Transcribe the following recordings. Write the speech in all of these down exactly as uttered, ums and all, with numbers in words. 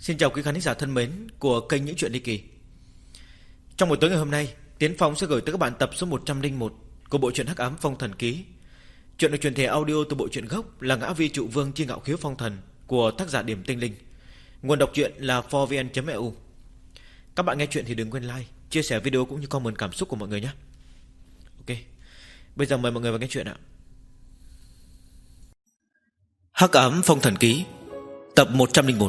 Xin chào quý khán giả thân mến của kênh Những Chuyện Ly Kỳ. Trong buổi tối ngày hôm nay, Tiến Phong sẽ gửi tới các bạn tập số một trăm lẻ một của bộ truyện Hắc Ám Phong Thần Ký. Chuyện được truyền thể audio từ bộ truyện gốc là Ngã Vi Trụ Vương Chi Ngạo Khiếu Phong Thần của tác giả Điểm Tinh Linh. Nguồn đọc truyện là four v n chấm e u. Các bạn nghe chuyện thì đừng quên like, chia sẻ video cũng như comment cảm xúc của mọi người nhé. Ok, bây giờ mời mọi người vào nghe chuyện ạ. Hắc Ám Phong Thần Ký, tập một trăm lẻ một.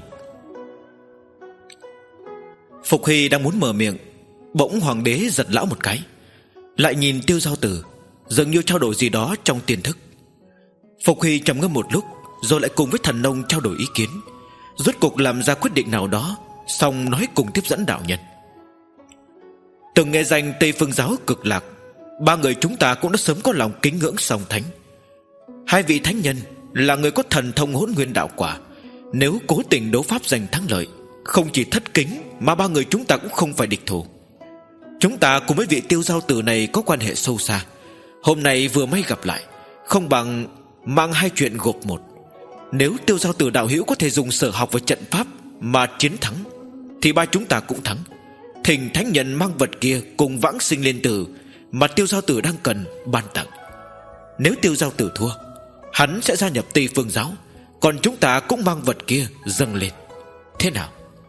Phục Hy đang muốn mở miệng, bỗng hoàng đế giật lão một cái, lại nhìn Tiêu Giao Tử, dường như trao đổi gì đó trong tiềm thức. Phục Hy trầm ngâm một lúc, rồi lại cùng với Thần Nông trao đổi ý kiến, rốt cuộc làm ra quyết định nào đó, xong nói cùng tiếp dẫn đạo nhân. Từng nghe danh Tây Phương Giáo Cực Lạc, ba người chúng ta cũng đã sớm có lòng kính ngưỡng song thánh. Hai vị thánh nhân là người có thần thông hỗn nguyên đạo quả, nếu cố tình đấu pháp giành thắng lợi, không chỉ thất kính mà ba người chúng ta cũng không phải địch thủ. Chúng ta cùng với vị Tiêu Giao Tử này có quan hệ sâu xa, hôm nay vừa may gặp lại, không bằng mang hai chuyện gộp một. Nếu Tiêu Giao Tử đạo hữu có thể dùng sở học và trận pháp mà chiến thắng, thì ba chúng ta cũng thắng. Thỉnh thánh nhân mang vật kia cùng vãng sinh liên tử mà Tiêu Giao Tử đang cần ban tặng. Nếu Tiêu Giao Tử thua, hắn sẽ gia nhập Tây Phương Giáo, còn chúng ta cũng mang vật kia dâng lên. Thế nào?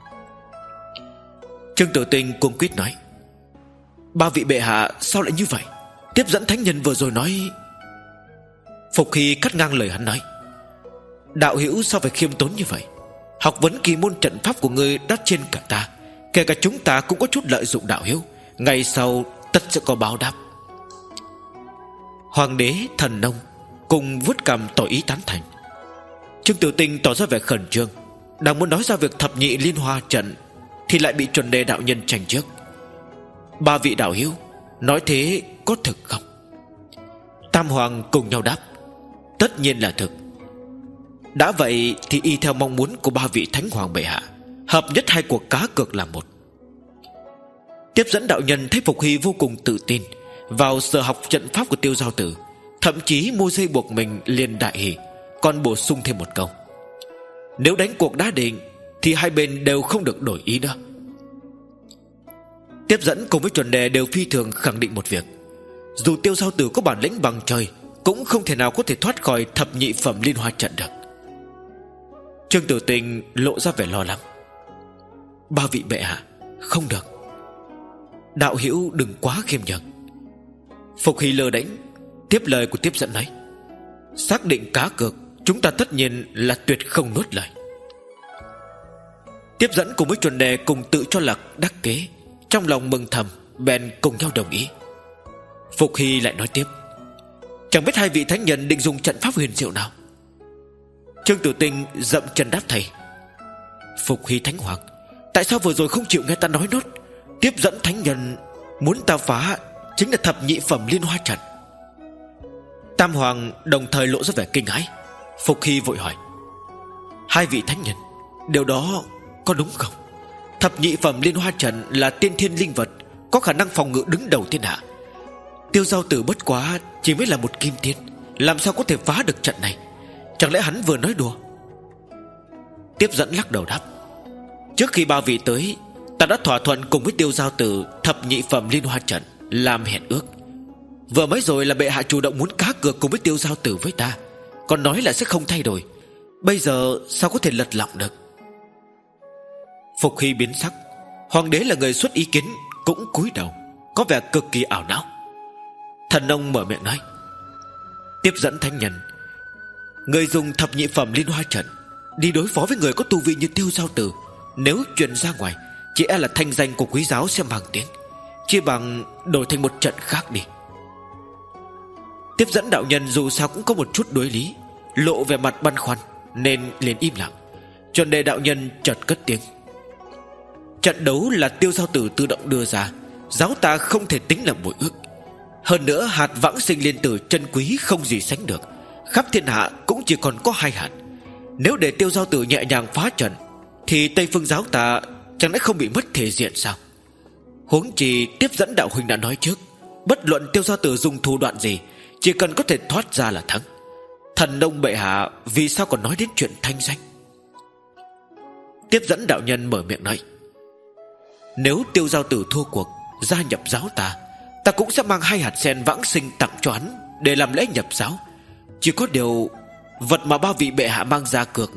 Trương Tử Tinh cuống quýt nói: ba vị bệ hạ sao lại như vậy? Tiếp dẫn thánh nhân vừa rồi nói... Phục Hy cắt ngang lời hắn nói: đạo hữu sao phải khiêm tốn như vậy? Học vấn kỳ môn trận pháp của ngươi đắt trên cả ta, kể cả chúng ta cũng có chút lợi dụng đạo hữu, ngày sau tất sẽ có báo đáp. Hoàng đế, Thần Nông cùng vuốt cằm tỏ ý tán thành. Trương Tử Tinh tỏ ra vẻ khẩn trương, đang muốn nói ra việc thập nhị liên hoa trận, thì lại bị chuẩn đề đạo nhân tranh trước. Ba vị đạo hữu nói thế có thực không? Tam hoàng cùng nhau đáp: tất nhiên là thực. Đã vậy thì y theo mong muốn của ba vị thánh hoàng bệ hạ, hợp nhất hai cuộc cá cược làm một. Tiếp dẫn đạo nhân thấy Phục Hy vô cùng tự tin vào sở học trận pháp của Tiêu Giao Tử, thậm chí mua dây buộc mình liền đại hỉ, còn bổ sung thêm một câu: nếu đánh cuộc đã định thì hai bên đều không được đổi ý nữa. Tiếp dẫn cùng với chuẩn đề đều phi thường khẳng định một việc: dù Tiêu Giao Tử có bản lĩnh bằng trời, cũng không thể nào có thể thoát khỏi thập nhị phẩm liên hoa trận được. Trương Tử Tinh lộ ra vẻ lo lắng: ba vị bệ hạ, không được, đạo hữu đừng quá khiêm nhường. Phục Hy lơ đễnh tiếp lời của tiếp dẫn nói: xác định cá cược, chúng ta tất nhiên là tuyệt không nuốt lời. Tiếp dẫn cùng với chuẩn đề cùng tự cho là đắc kế, trong lòng mừng thầm, bèn cùng nhau đồng ý. Phục Hy lại nói tiếp: chẳng biết hai vị thánh nhân định dùng trận pháp huyền diệu nào? Trương Tử Tinh dậm chân đáp thầy: Phục Hy thánh hoàng, tại sao vừa rồi không chịu nghe ta nói nốt? Tiếp dẫn thánh nhân muốn ta phá chính là thập nhị phẩm liên hoa trận. Tam hoàng đồng thời lộ ra vẻ kinh hãi. Phục Hy vội hỏi: hai vị thánh nhân, điều đó có đúng không? Thập nhị phẩm liên hoa trận là tiên thiên linh vật, có khả năng phòng ngự đứng đầu thiên hạ. Tiêu Giao Tử bất quá chỉ mới là một kim tiên, làm sao có thể phá được trận này? Chẳng lẽ hắn vừa nói đùa? Tiếp dẫn lắc đầu đáp: trước khi ba vị tới, ta đã thỏa thuận cùng với Tiêu Giao Tử thập nhị phẩm liên hoa trận làm hẹn ước. Vừa mới rồi là bệ hạ chủ động muốn cá cược cùng với Tiêu Giao Tử với ta, còn nói là sẽ không thay đổi. Bây giờ sao có thể lật lọng được? Phục Hy biến sắc. Hoàng đế là người xuất ý kiến cũng cúi đầu, có vẻ cực kỳ ảo não. Thần Nông mở miệng nói: tiếp dẫn thánh nhân, người dùng thập nhị phẩm liên hoa trận đi đối phó với người có tu vi như Tiêu Giao Tử, nếu truyền ra ngoài, chỉ e là thanh danh của quý giáo sẽ mang tiếng. Chỉ bằng đổi thành một trận khác đi. Tiếp dẫn đạo nhân dù sao cũng có một chút đối lý, lộ về mặt băn khoăn, nên liền im lặng. Chuẩn đề đạo nhân chợt cất tiếng: trận đấu là Tiêu Giao Tử tự động đưa ra, giáo ta không thể tính là bội ước. Hơn nữa hạt vãng sinh liên tử chân quý không gì sánh được, khắp thiên hạ cũng chỉ còn có hai hạt. Nếu để Tiêu Giao Tử nhẹ nhàng phá trận, thì Tây Phương Giáo ta chẳng lẽ không bị mất thể diện sao? Huống chi tiếp dẫn đạo huynh đã nói trước, bất luận Tiêu Giao Tử dùng thủ đoạn gì, chỉ cần có thể thoát ra là thắng. Thần Nông bệ hạ vì sao còn nói đến chuyện thanh danh? Tiếp dẫn đạo nhân mở miệng nói: Nếu Tiêu Giao Tử thua cuộc gia nhập giáo ta, ta cũng sẽ mang hai hạt sen vãng sinh tặng cho hắn để làm lễ nhập giáo. Chỉ có điều vật mà ba vị bệ hạ mang ra cược.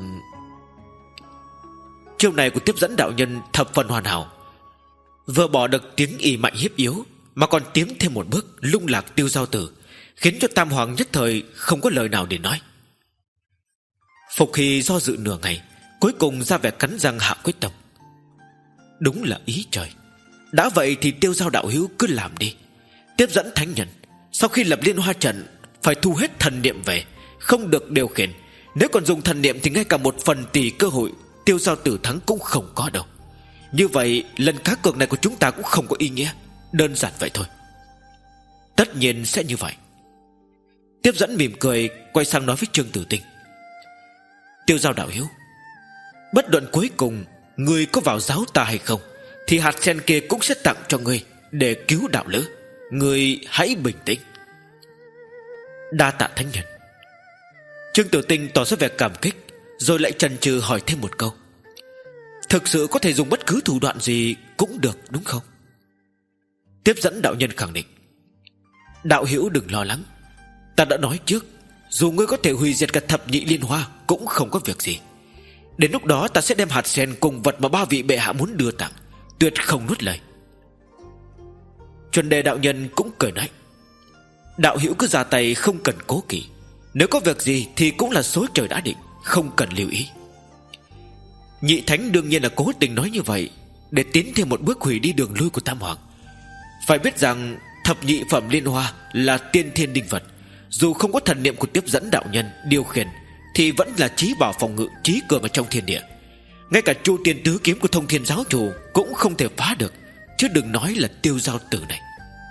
Chiêu này của tiếp dẫn đạo nhân thập phần hoàn hảo, vừa bỏ được tiếng ì mạnh hiếp yếu, mà còn tiến thêm một bước lung lạc Tiêu Giao Tử, khiến cho Tam Hoàng nhất thời không có lời nào để nói. Phục Hy do dự nửa ngày, cuối cùng ra vẻ cắn răng hạ quyết tâm. Đúng là ý trời. Đã vậy thì Tiêu Giao đạo hữu cứ làm đi. Tiếp dẫn thánh nhân sau khi lập liên hoa trận phải thu hết thần niệm về, không được điều khiển. Nếu còn dùng thần niệm thì ngay cả một phần tỷ cơ hội Tiêu Giao Tử thắng cũng không có đâu. Như vậy lần cá cược này của chúng ta cũng không có ý nghĩa. Đơn giản vậy thôi. Tất nhiên sẽ như vậy. Tiếp dẫn mỉm cười, quay sang nói với Trương Tử Tinh: Tiêu Giao đạo hữu, bất luận cuối cùng ngươi có vào giáo ta hay không, thì hạt sen kia cũng sẽ tặng cho ngươi để cứu đạo lữ. Ngươi hãy bình tĩnh. Đa tạ thánh nhân. Trương Tử Tinh tỏ ra vẻ cảm kích, rồi lại chần chừ hỏi thêm một câu: Thực sự có thể dùng bất cứ thủ đoạn gì cũng được đúng không? Tiếp dẫn đạo nhân khẳng định: Đạo hữu đừng lo lắng. Ta đã nói trước, dù ngươi có thể hủy diệt cả thập nhị liên hoa cũng không có việc gì. Đến lúc đó ta sẽ đem hạt sen cùng vật mà ba vị bệ hạ muốn đưa tặng, tuyệt không nuốt lời. Chuẩn Đề đạo nhân cũng cười nói: Đạo hữu cứ ra tay, không cần cố kỵ. Nếu có việc gì thì cũng là số trời đã định, không cần lưu ý. Nhị thánh đương nhiên là cố tình nói như vậy để tiến thêm một bước hủy đi đường lui của Tam Hoàng. Phải biết rằng thập nhị phẩm liên hoa là tiên thiên đinh vật, dù không có thần niệm của tiếp dẫn đạo nhân điều khiển thì vẫn là trí bảo phòng ngự, trí cường ở trong thiên địa. Ngay cả Chu Tiên Tứ Kiếm của Thông Thiên giáo chủ cũng không thể phá được, chứ đừng nói là Tiêu Giao Tử này.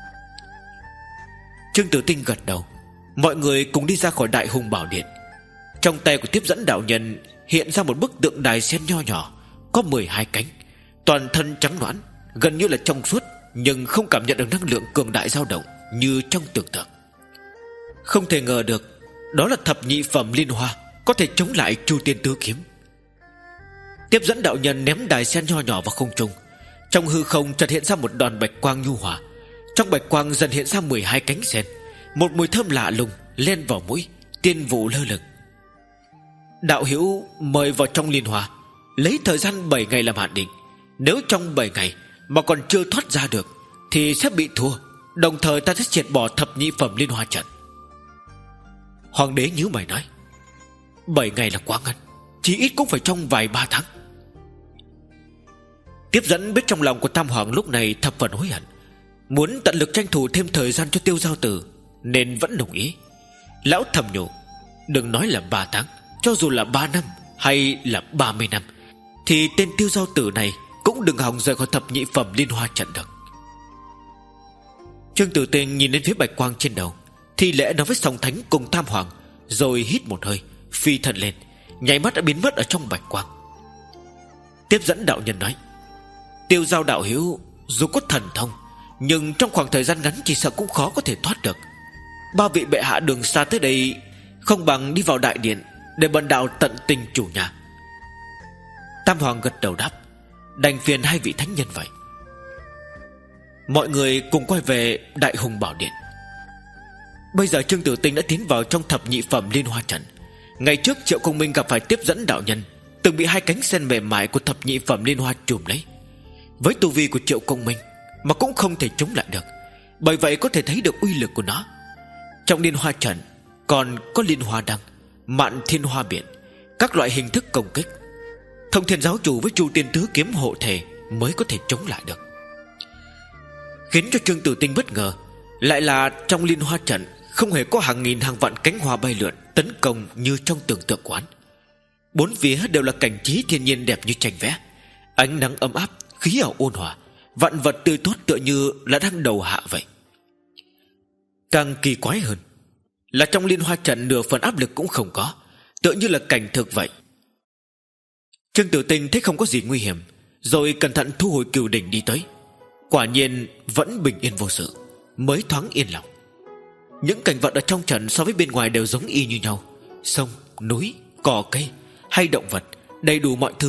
Trương Tử Tinh gật đầu. Mọi người cùng đi ra khỏi Đại Hùng Bảo Điện. Trong tay của tiếp dẫn đạo nhân hiện ra một bức tượng đài sen nho nhỏ, có mười hai cánh, toàn thân trắng nõn, gần như là trong suốt, nhưng không cảm nhận được năng lượng cường đại dao động như trong tưởng tượng. Không thể ngờ được đó là thập nhị phẩm liên hoa, có thể chống lại Chu Tiên Tứ Kiếm. Tiếp dẫn đạo nhân ném đài sen nho nhỏ vào không trung. Trong hư không chợt hiện ra một đoàn bạch quang nhu hòa. Trong bạch quang dần hiện ra mười hai cánh sen. Một mùi thơm lạ lùng len vào mũi, tiên vụ lơ lửng. Đạo hữu mời vào trong liên hoa, lấy thời gian bảy ngày làm hạn định. Nếu trong bảy ngày mà còn chưa thoát ra được thì sẽ bị thua. Đồng thời ta sẽ triệt bỏ thập nhị phẩm liên hoa trận. Hoàng đế nhíu mày nói: Bảy ngày là quá ngắn, chỉ ít cũng phải trong vài ba tháng. Tiếp dẫn biết trong lòng của Tam Hoàng lúc này thập phần hối hận, muốn tận lực tranh thủ thêm thời gian cho Tiêu Giao Tử, nên vẫn đồng ý. Lão thầm nhủ: Đừng nói là ba tháng, cho dù là ba năm hay là ba mươi năm thì tên Tiêu Giao Tử này cũng đừng hòng rời khỏi thập nhị phẩm liên hoa trận được. Trương Tử Tinh nhìn lên phía bạch quang trên đầu, thi lễ nói với Song Thánh cùng Tam Hoàng, rồi hít một hơi, phi thân lên, nháy mắt đã biến mất ở trong bạch quang. Tiếp dẫn đạo nhân nói: Tiêu Giao đạo hữu dù có thần thông, nhưng trong khoảng thời gian ngắn chỉ sợ cũng khó có thể thoát được. Ba vị bệ hạ đường xa tới đây, không bằng đi vào đại điện để bần đạo tận tình chủ nhà. Tam Hoàng gật đầu đáp: Đành phiền hai vị thánh nhân vậy. Mọi người cùng quay về Đại Hùng Bảo Điện. Bây giờ Trương Tử Tinh đã tiến vào trong thập nhị phẩm liên hoa trận. Ngày trước Triệu Công Minh gặp phải tiếp dẫn đạo nhân, từng bị hai cánh sen mềm mại của thập nhị phẩm liên hoa trùm lấy. Với tu vi của Triệu Công Minh mà cũng không thể chống lại được, bởi vậy có thể thấy được uy lực của nó. Trong liên hoa trận còn có liên hoa đăng, mạn thiên hoa biển, các loại hình thức công kích. Thông Thiên giáo chủ với Chu Tiên Tứ Kiếm hộ thể mới có thể chống lại được. Khiến cho Trương Tử Tinh bất ngờ lại là trong liên hoa trận không hề có hàng nghìn hàng vạn cánh hoa bay lượn tấn công như trong tưởng tượng quán. Bốn phía đều là cảnh trí thiên nhiên đẹp như tranh vẽ, ánh nắng ấm áp, khí hậu ôn hòa, vạn vật tươi tốt tựa như là đang đầu hạ vậy. Càng kỳ quái hơn là trong liên hoa trận nửa phần áp lực cũng không có, tựa như là cảnh thực vậy. Trương Tử Tinh thấy không có gì nguy hiểm, rồi cẩn thận thu hồi cửu đỉnh đi tới. Quả nhiên vẫn bình yên vô sự, mới thoáng yên lòng. Những cảnh vật ở trong trận so với bên ngoài đều giống y như nhau. Sông, núi, cỏ cây hay động vật, đầy đủ mọi thứ, chỉ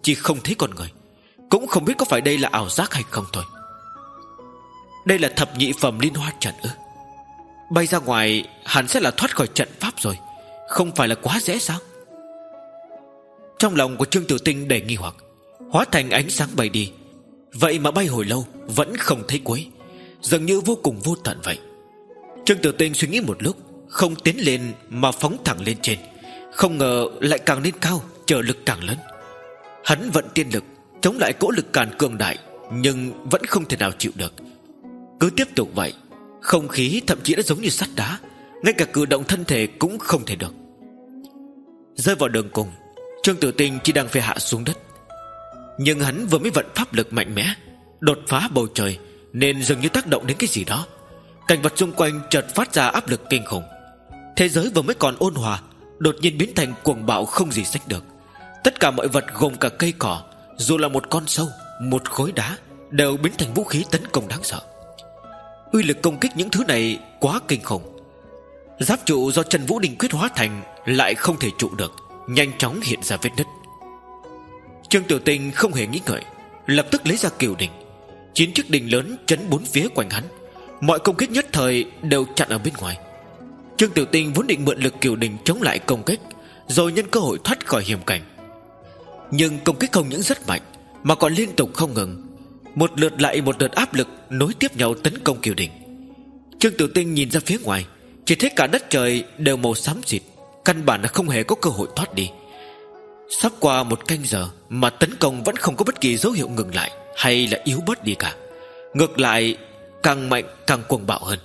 chỉ không thấy con người, cũng không biết có phải đây là ảo giác hay không thôi. Đây là thập nhị phẩm liên hoa trận ư? Bay ra ngoài hẳn sẽ là thoát khỏi trận pháp rồi, không phải là quá dễ sao? Trong lòng của Trương Tiểu Tinh đầy nghi hoặc. Hóa thành ánh sáng bay đi, vậy mà bay hồi lâu vẫn không thấy cuối, dường như vô cùng vô tận vậy. Trương Tiểu Tinh suy nghĩ một lúc, không tiến lên mà phóng thẳng lên trên. Không ngờ lại càng lên cao, trở lực càng lớn. Hắn vận tiên lực chống lại cỗ lực càn cường đại, nhưng vẫn không thể nào chịu được. Cứ tiếp tục vậy, không khí thậm chí đã giống như sắt đá, ngay cả cử động thân thể cũng không thể được. Rơi vào đường cùng, Trương Tiểu Tinh chỉ đang phải hạ xuống đất. Nhưng hắn vừa mới vận pháp lực mạnh mẽ, đột phá bầu trời, nên dường như tác động đến cái gì đó. Cảnh vật xung quanh chợt phát ra áp lực kinh khủng. Thế giới vừa mới còn ôn hòa, đột nhiên biến thành cuồng bạo không gì xách được. Tất cả mọi vật gồm cả cây cỏ, dù là một con sâu, một khối đá, đều biến thành vũ khí tấn công đáng sợ. Uy lực công kích những thứ này quá kinh khủng. Giáp trụ do Trần Vũ Đình quyết hóa thành lại không thể trụ được, nhanh chóng hiện ra vết nứt. Trương Tiểu Tinh không hề nghĩ ngợi, lập tức lấy ra Cửu Đình. Chín chiếc đình lớn chấn bốn phía quanh hắn, mọi công kích nhất thời đều chặn ở bên ngoài. Trương Tiểu Tinh vốn định mượn lực Cửu Đình chống lại công kích, rồi nhân cơ hội thoát khỏi hiểm cảnh. Nhưng công kích không những rất mạnh, mà còn liên tục không ngừng, một lượt lại một lượt áp lực nối tiếp nhau tấn công Cửu Đình. Trương Tiểu Tinh nhìn ra phía ngoài, chỉ thấy cả đất trời đều màu xám xịt, căn bản là không hề có cơ hội thoát đi. Sắp qua một canh giờ mà tấn công vẫn không có bất kỳ dấu hiệu ngừng lại hay là yếu bớt đi cả, ngược lại càng mạnh càng cuồng bạo hơn.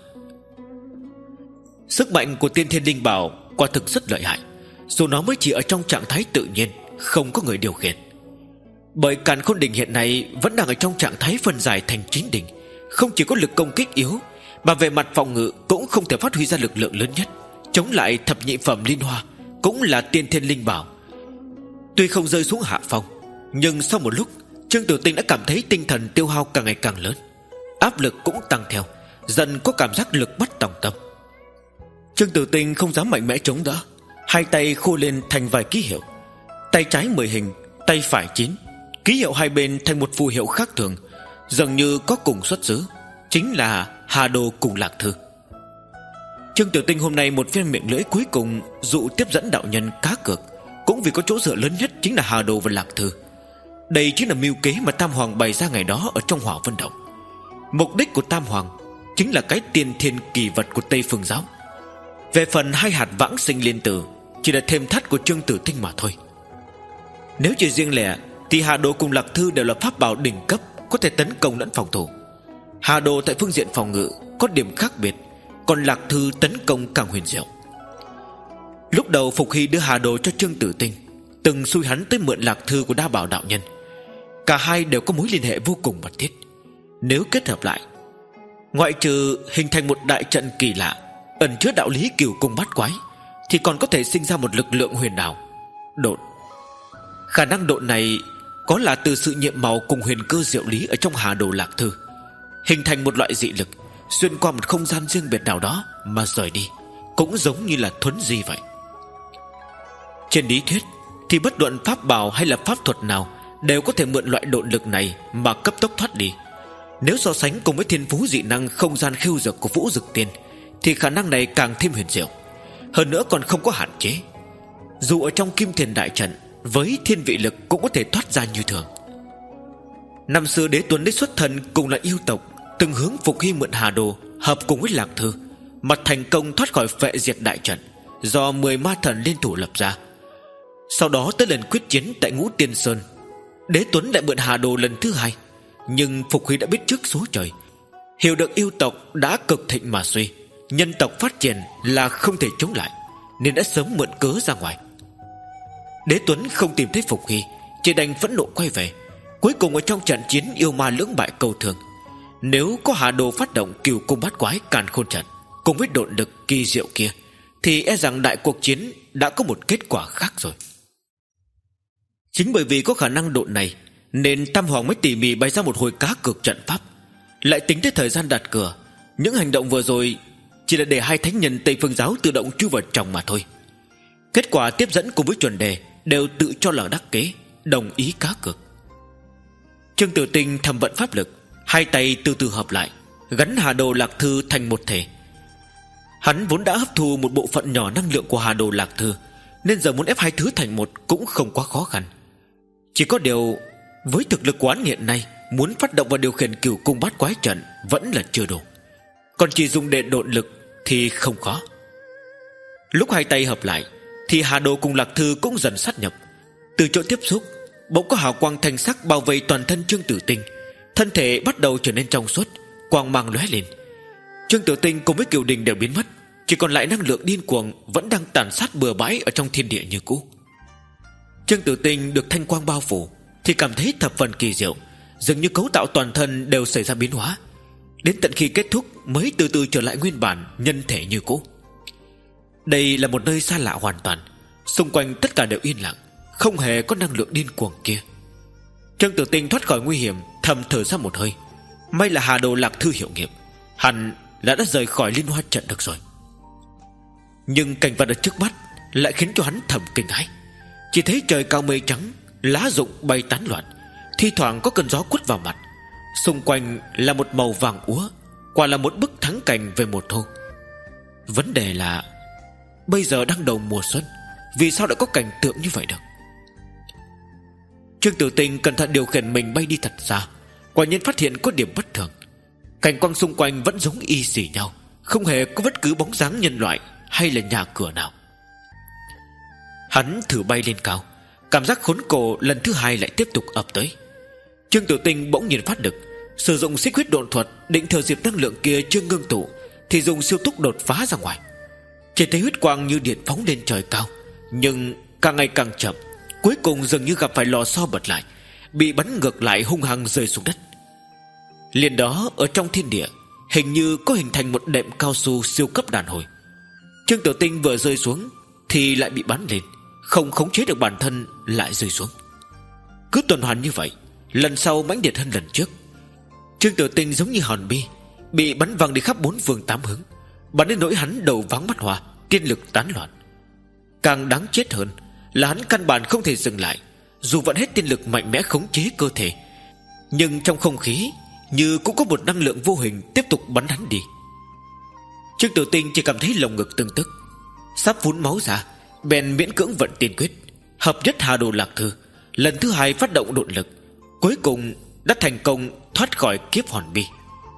Sức mạnh của Tiên Thiên Linh Bảo quả thực rất lợi hại, dù nó mới chỉ ở trong trạng thái tự nhiên, không có người điều khiển. Bởi Càn Khôn Đỉnh hiện nay vẫn đang ở trong trạng thái phân giải thành chín đỉnh, không chỉ có lực công kích yếu, mà về mặt phòng ngự cũng không thể phát huy ra lực lượng lớn nhất, chống lại thập nhị phẩm liên hoa cũng là Tiên Thiên Linh Bảo. Tuy không rơi xuống hạ phong, nhưng sau một lúc Trương Tiểu Tinh đã cảm thấy tinh thần tiêu hao càng ngày càng lớn, áp lực cũng tăng theo, dần có cảm giác lực bất tòng tâm. Trương Tiểu Tinh không dám mạnh mẽ chống đỡ, hai tay khô lên thành vài ký hiệu. Tay trái mười hình, tay phải chín, ký hiệu hai bên thành một phù hiệu khác thường, dường như có cùng xuất xứ, chính là Hà Đồ cùng Lạc Thư. Trương Tiểu Tinh hôm nay một phen miệng lưỡi cuối cùng dụ tiếp dẫn đạo nhân cá cược, cũng vì có chỗ dựa lớn nhất chính là Hà Đồ và Lạc Thư. Đây chính là mưu kế mà Tam Hoàng bày ra ngày đó ở trong Hỏa Vân Động. Mục đích của Tam Hoàng chính là cái tiên thiên kỳ vật của Tây Phương Giáo. Về phần hai hạt vãng sinh liên tử, chỉ là thêm thắt của Trương Tử Tinh mà thôi. Nếu chỉ riêng lẻ thì Hà Đồ cùng Lạc Thư đều là pháp bảo đỉnh cấp, có thể tấn công lẫn phòng thủ. Hà Đồ tại phương diện phòng ngự có điểm khác biệt, còn Lạc Thư tấn công càng huyền diệu. Lúc đầu Phục Hy đưa Hà Đồ cho Trương Tử Tinh, từng xui hắn tới mượn Lạc Thư của Đa Bảo đạo nhân. Cả hai đều có mối liên hệ vô cùng mật thiết. Nếu kết hợp lại, ngoại trừ hình thành một đại trận kỳ lạ ẩn chứa đạo lý cửu cung bát quái, thì còn có thể sinh ra một lực lượng huyền ảo độn. Khả năng độn này có là từ sự nhiệm màu cùng huyền cơ diệu lý ở trong Hà Đồ Lạc Thư, hình thành một loại dị lực xuyên qua một không gian riêng biệt nào đó mà rời đi, cũng giống như là thuấn di vậy. Trên lý thuyết thì bất luận pháp bảo hay là pháp thuật nào đều có thể mượn loại độn lực này mà cấp tốc thoát đi. Nếu so sánh cùng với thiên phú dị năng không gian khiêu dược của Vũ Dực Tiên, thì khả năng này càng thêm huyền diệu, hơn nữa còn không có hạn chế. Dù ở trong Kim Thiền đại trận với thiên vị lực cũng có thể thoát ra như thường. Năm xưa Đế Tuấn đế xuất thần cùng là yêu tộc, từng hướng Phục Hy mượn Hà Đồ hợp cùng với Lạc Thư, mà thành công thoát khỏi phệ diệt đại trận do mười ma thần liên thủ lập ra. Sau đó tới lần quyết chiến tại Ngũ Tiên Sơn, Đế Tuấn lại mượn Hà Đồ lần thứ hai, nhưng Phục Hy đã biết trước số trời, hiểu được yêu tộc đã cực thịnh mà suy, nhân tộc phát triển là không thể chống lại, nên đã sớm mượn cớ ra ngoài. Đế Tuấn không tìm thấy Phục Hy, chỉ đành phẫn nộ quay về. Cuối cùng ở trong trận chiến yêu ma lưỡng bại câu thương, nếu có Hà Đồ phát động cửu cung bát quái càn khôn trận cùng với độn lực kỳ diệu kia, thì e rằng đại cuộc chiến đã có một kết quả khác rồi. Chính bởi vì có khả năng độn này, nên Tam Hoàng mới tỉ mỉ bày ra một hồi cá cược trận pháp, lại tính tới thời gian đặt cửa. Những hành động vừa rồi chỉ là để hai thánh nhân Tây Phương Giáo tự động chui vào trong mà thôi. Kết quả tiếp dẫn cùng với chuẩn đề đều tự cho là đắc kế, đồng ý cá cược. Trương Tử Tinh thầm vận pháp lực, hai tay từ từ hợp lại, gắn Hà Đồ Lạc Thư thành một thể. Hắn vốn đã hấp thu một bộ phận nhỏ năng lượng của Hà Đồ Lạc Thư, nên giờ muốn ép hai thứ thành một cũng không quá khó khăn. Chỉ có điều với thực lực của hắn hiện nay, muốn phát động và điều khiển cửu cung bát quái trận vẫn là chưa đủ. Còn chỉ dùng để độn lực thì không khó. Lúc hai tay hợp lại thì Hà Đồ cùng Lạc Thư cũng dần sát nhập. Từ chỗ tiếp xúc, bỗng có hào quang thanh sắc bao vây toàn thân Trương Tử Tinh. Thân thể bắt đầu trở nên trong suốt, quang mang lóe lên. Trương Tử Tinh cùng với Kiều Đình đều biến mất, chỉ còn lại năng lượng điên cuồng vẫn đang tàn sát bừa bãi ở trong thiên địa như cũ. Trương Tử Tinh được thanh quang bao phủ thì cảm thấy thập phần kỳ diệu, dường như cấu tạo toàn thân đều xảy ra biến hóa. Đến tận khi kết thúc mới từ từ trở lại nguyên bản nhân thể như cũ. Đây là một nơi xa lạ hoàn toàn, xung quanh tất cả đều yên lặng, không hề có năng lượng điên cuồng kia. Trương Tử Tinh thoát khỏi nguy hiểm, thầm thở ra một hơi. May là Hà Đồ Lạc Thư hiệu nghiệm, hẳn là đã rời khỏi liên hoa trận được rồi. Nhưng cảnh vật ở trước mắt lại khiến cho hắn thầm kinh hãi. Chỉ thấy trời cao mây trắng, lá rụng bay tán loạn, thi thoảng có cơn gió quất vào mặt. Xung quanh là một màu vàng úa, quả là một bức thắng cảnh về mùa thu. Vấn đề là bây giờ đang đầu mùa xuân, vì sao lại có cảnh tượng như vậy được? Trương Tử Tinh cẩn thận điều khiển mình bay đi thật xa, quả nhiên phát hiện có điểm bất thường. Cảnh quang xung quanh vẫn giống y xì nhau, không hề có bất cứ bóng dáng nhân loại hay là nhà cửa nào. Hắn thử bay lên cao, cảm giác khốn cổ lần thứ hai lại tiếp tục ập tới. Trương Tử Tinh bỗng nhiên phát lực, sử dụng xích huyết độn thuật, định thừa dịp năng lượng kia chưa ngưng tụ thì dùng siêu tốc đột phá ra ngoài. Chỉ thấy huyết quang như điện phóng lên trời cao, nhưng càng ngày càng chậm, cuối cùng dường như gặp phải lò xo bật lại, bị bắn ngược lại hung hăng rơi xuống đất. Liền đó ở trong thiên địa hình như có hình thành một đệm cao su siêu cấp đàn hồi. Trương Tử Tinh vừa rơi xuống thì lại bị bắn lên, không khống chế được bản thân lại rơi xuống. Cứ tuần hoàn như vậy, lần sau mãnh liệt hơn lần trước. Trương Tử Tinh giống như hòn bi, bị bắn văng đi khắp bốn phương tám hướng, bắn đến nỗi hắn đầu váng mắt hoa, tiên lực tán loạn. Càng đáng chết hơn là hắn căn bản không thể dừng lại, dù vẫn hết tiên lực mạnh mẽ khống chế cơ thể, nhưng trong không khí như cũng có một năng lượng vô hình tiếp tục bắn hắn đi. Trương Tử Tinh chỉ cảm thấy lồng ngực tưng tức, sắp phun máu ra, bèn miễn cưỡng vận tiên quyết, hợp nhất Hà Đồ Lạc Thư, lần thứ hai phát động độn lực, cuối cùng đã thành công thoát khỏi kiếp hòn bi.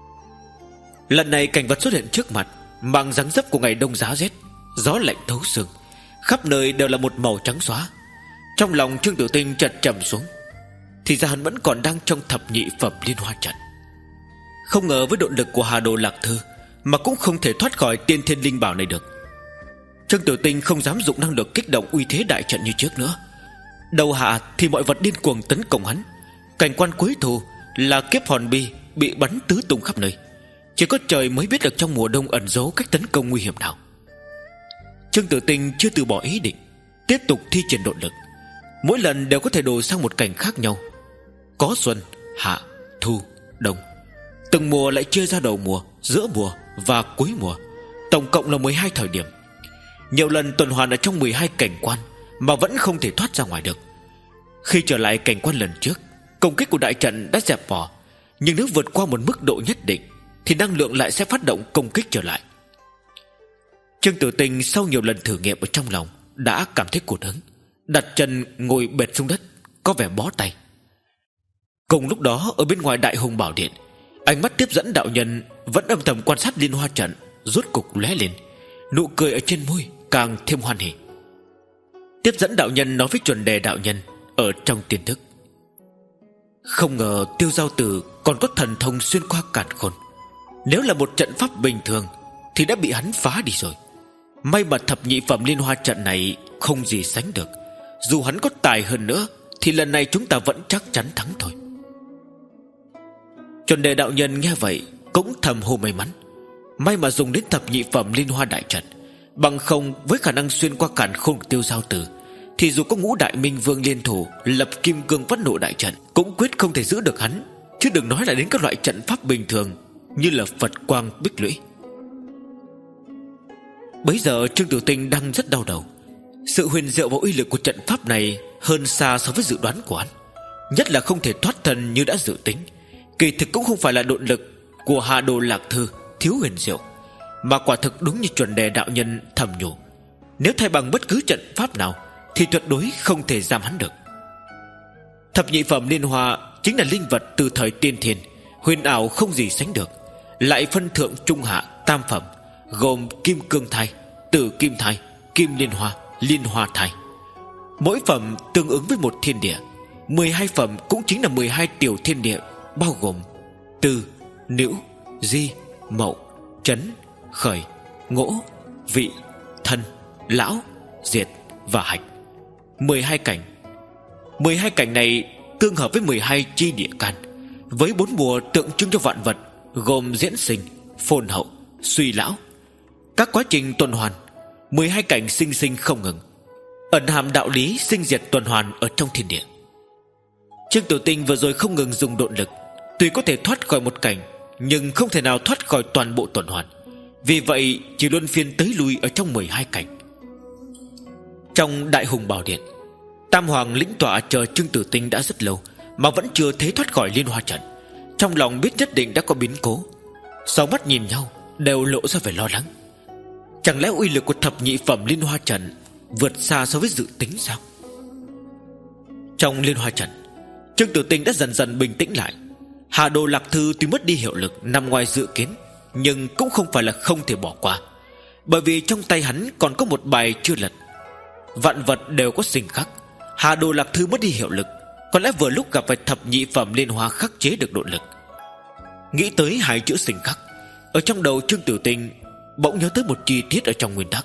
Lần này cảnh vật xuất hiện trước mặt mang dáng dấp của ngày đông giá rét, gió lạnh thấu xương, khắp nơi đều là một màu trắng xóa. Trong lòng Trương Tử Tinh chợt trầm xuống, thì ra hắn vẫn còn đang trong thập nhị phẩm liên hoa trận. Không ngờ với độn lực của Hà Đồ Lạc Thư mà cũng không thể thoát khỏi tiên thiên linh bảo này được. Trương Tử Tinh không dám dụng năng lực kích động uy thế đại trận như trước nữa. Đầu hạ thì mọi vật điên cuồng tấn công hắn. Cảnh quan cuối thu là kiếp hòn bi bị bắn tứ tung khắp nơi. Chỉ có trời mới biết được trong mùa đông ẩn giấu cách tấn công nguy hiểm nào. Trương Tử Tinh chưa từ bỏ ý định, tiếp tục thi triển độn lực. Mỗi lần đều có thể đổ sang một cảnh khác nhau. Có xuân, hạ, thu, đông. Từng mùa lại chia ra đầu mùa, giữa mùa và cuối mùa, tổng cộng là mười hai thời điểm. Nhiều lần tuần hoàn ở trong mười hai cảnh quan mà vẫn không thể thoát ra ngoài được. Khi trở lại cảnh quan lần trước, công kích của đại trận đã dẹp bỏ, nhưng nếu vượt qua một mức độ nhất định thì năng lượng lại sẽ phát động công kích trở lại. Trương Tử Tinh sau nhiều lần thử nghiệm ở trong lòng đã cảm thấy cụt hứng, đặt chân ngồi bệt xuống đất, có vẻ bó tay. Cùng lúc đó ở bên ngoài Đại Hùng Bảo Điện, ánh mắt tiếp dẫn đạo nhân vẫn âm thầm quan sát liên hoa trận rốt cục lóe lên, nụ cười ở trên môi càng thêm hoan hỉ. Tiếp dẫn đạo nhân nói với chuẩn đề đạo nhân ở trong tiên thức: không ngờ Tiêu Giao Tử còn có thần thông xuyên qua càn khôn. Nếu là một trận pháp bình thường thì đã bị hắn phá đi rồi. May mà thập nhị phẩm liên hoa trận này không gì sánh được. Dù hắn có tài hơn nữa thì lần này chúng ta vẫn chắc chắn thắng thôi. Chuẩn đề đạo nhân nghe vậy cũng thầm hô may mắn. May mà dùng đến thập nhị phẩm liên hoa đại trận, bằng không với khả năng xuyên qua càn khôn của Tiêu Giao Tử thì dù có ngũ đại minh vương liên thủ lập kim cương vắt nộ đại trận cũng quyết không thể giữ được hắn, chứ đừng nói là đến các loại trận pháp bình thường như là Phật quang bích lũy. Bấy giờ Trương Tử Tinh đang rất đau đầu. Sự huyền diệu và uy lực của trận pháp này hơn xa so với dự đoán của hắn. Nhất là không thể thoát thân như đã dự tính. Kỳ thực cũng không phải là độn lực của Hà Đồ Lạc Thư thiếu huyền diệu, mà quả thực đúng như chuẩn đề đạo nhân thầm nhủ, nếu thay bằng bất cứ trận pháp nào thì tuyệt đối không thể giam hắn được. Thập nhị phẩm liên hoa chính là linh vật từ thời tiên thiên, huyền ảo không gì sánh được, lại phân thượng trung hạ tam phẩm, gồm kim cương thai, tử kim thai, kim liên hoa, liên hoa thai. Mỗi phẩm tương ứng với một thiên địa. Mười hai phẩm cũng chính là mười hai tiểu thiên địa, bao gồm tư, nữ, di, mậu, chấn, khởi, ngỗ, vị, thân, lão, diệt và hạch. Mười hai cảnh. Mười hai cảnh này tương hợp với mười hai chi địa can, với bốn mùa tượng trưng cho vạn vật, gồm diễn sinh, phồn hậu, suy lão. Các quá trình tuần hoàn, mười hai cảnh sinh sinh không ngừng, ẩn hàm đạo lý sinh diệt tuần hoàn ở trong thiên địa. Trương Tử Tinh vừa rồi không ngừng dùng độn lực, tuy có thể thoát khỏi một cảnh, nhưng không thể nào thoát khỏi toàn bộ tuần hoàn. Vì vậy chỉ luân phiên tới lui ở trong mười hai cảnh. Trong Đại Hùng Bảo Điện, Tam Hoàng lĩnh tọa chờ Trương Tử Tinh đã rất lâu mà vẫn chưa thấy thoát khỏi liên hoa trận. Trong lòng biết nhất định đã có biến cố, sau mắt nhìn nhau đều lộ ra vẻ lo lắng. Chẳng lẽ uy lực của thập nhị phẩm liên hoa trận vượt xa so với dự tính sao? Trong liên hoa trận, Trương Tử Tinh đã dần dần bình tĩnh lại. Hà Đồ Lạc Thư tuy mất đi hiệu lực nằm ngoài dự kiến, nhưng cũng không phải là không thể bỏ qua, bởi vì trong tay hắn còn có một bài chưa lật. Vạn vật đều có sinh khắc. Hà Đồ Lạc Thư mất đi hiệu lực, có lẽ vừa lúc gặp phải thập nhị phẩm liên hoa khắc chế được độn lực. Nghĩ tới hai chữ sinh khắc, ở trong đầu Trương Tử Tinh bỗng nhớ tới một chi tiết ở trong nguyên tắc.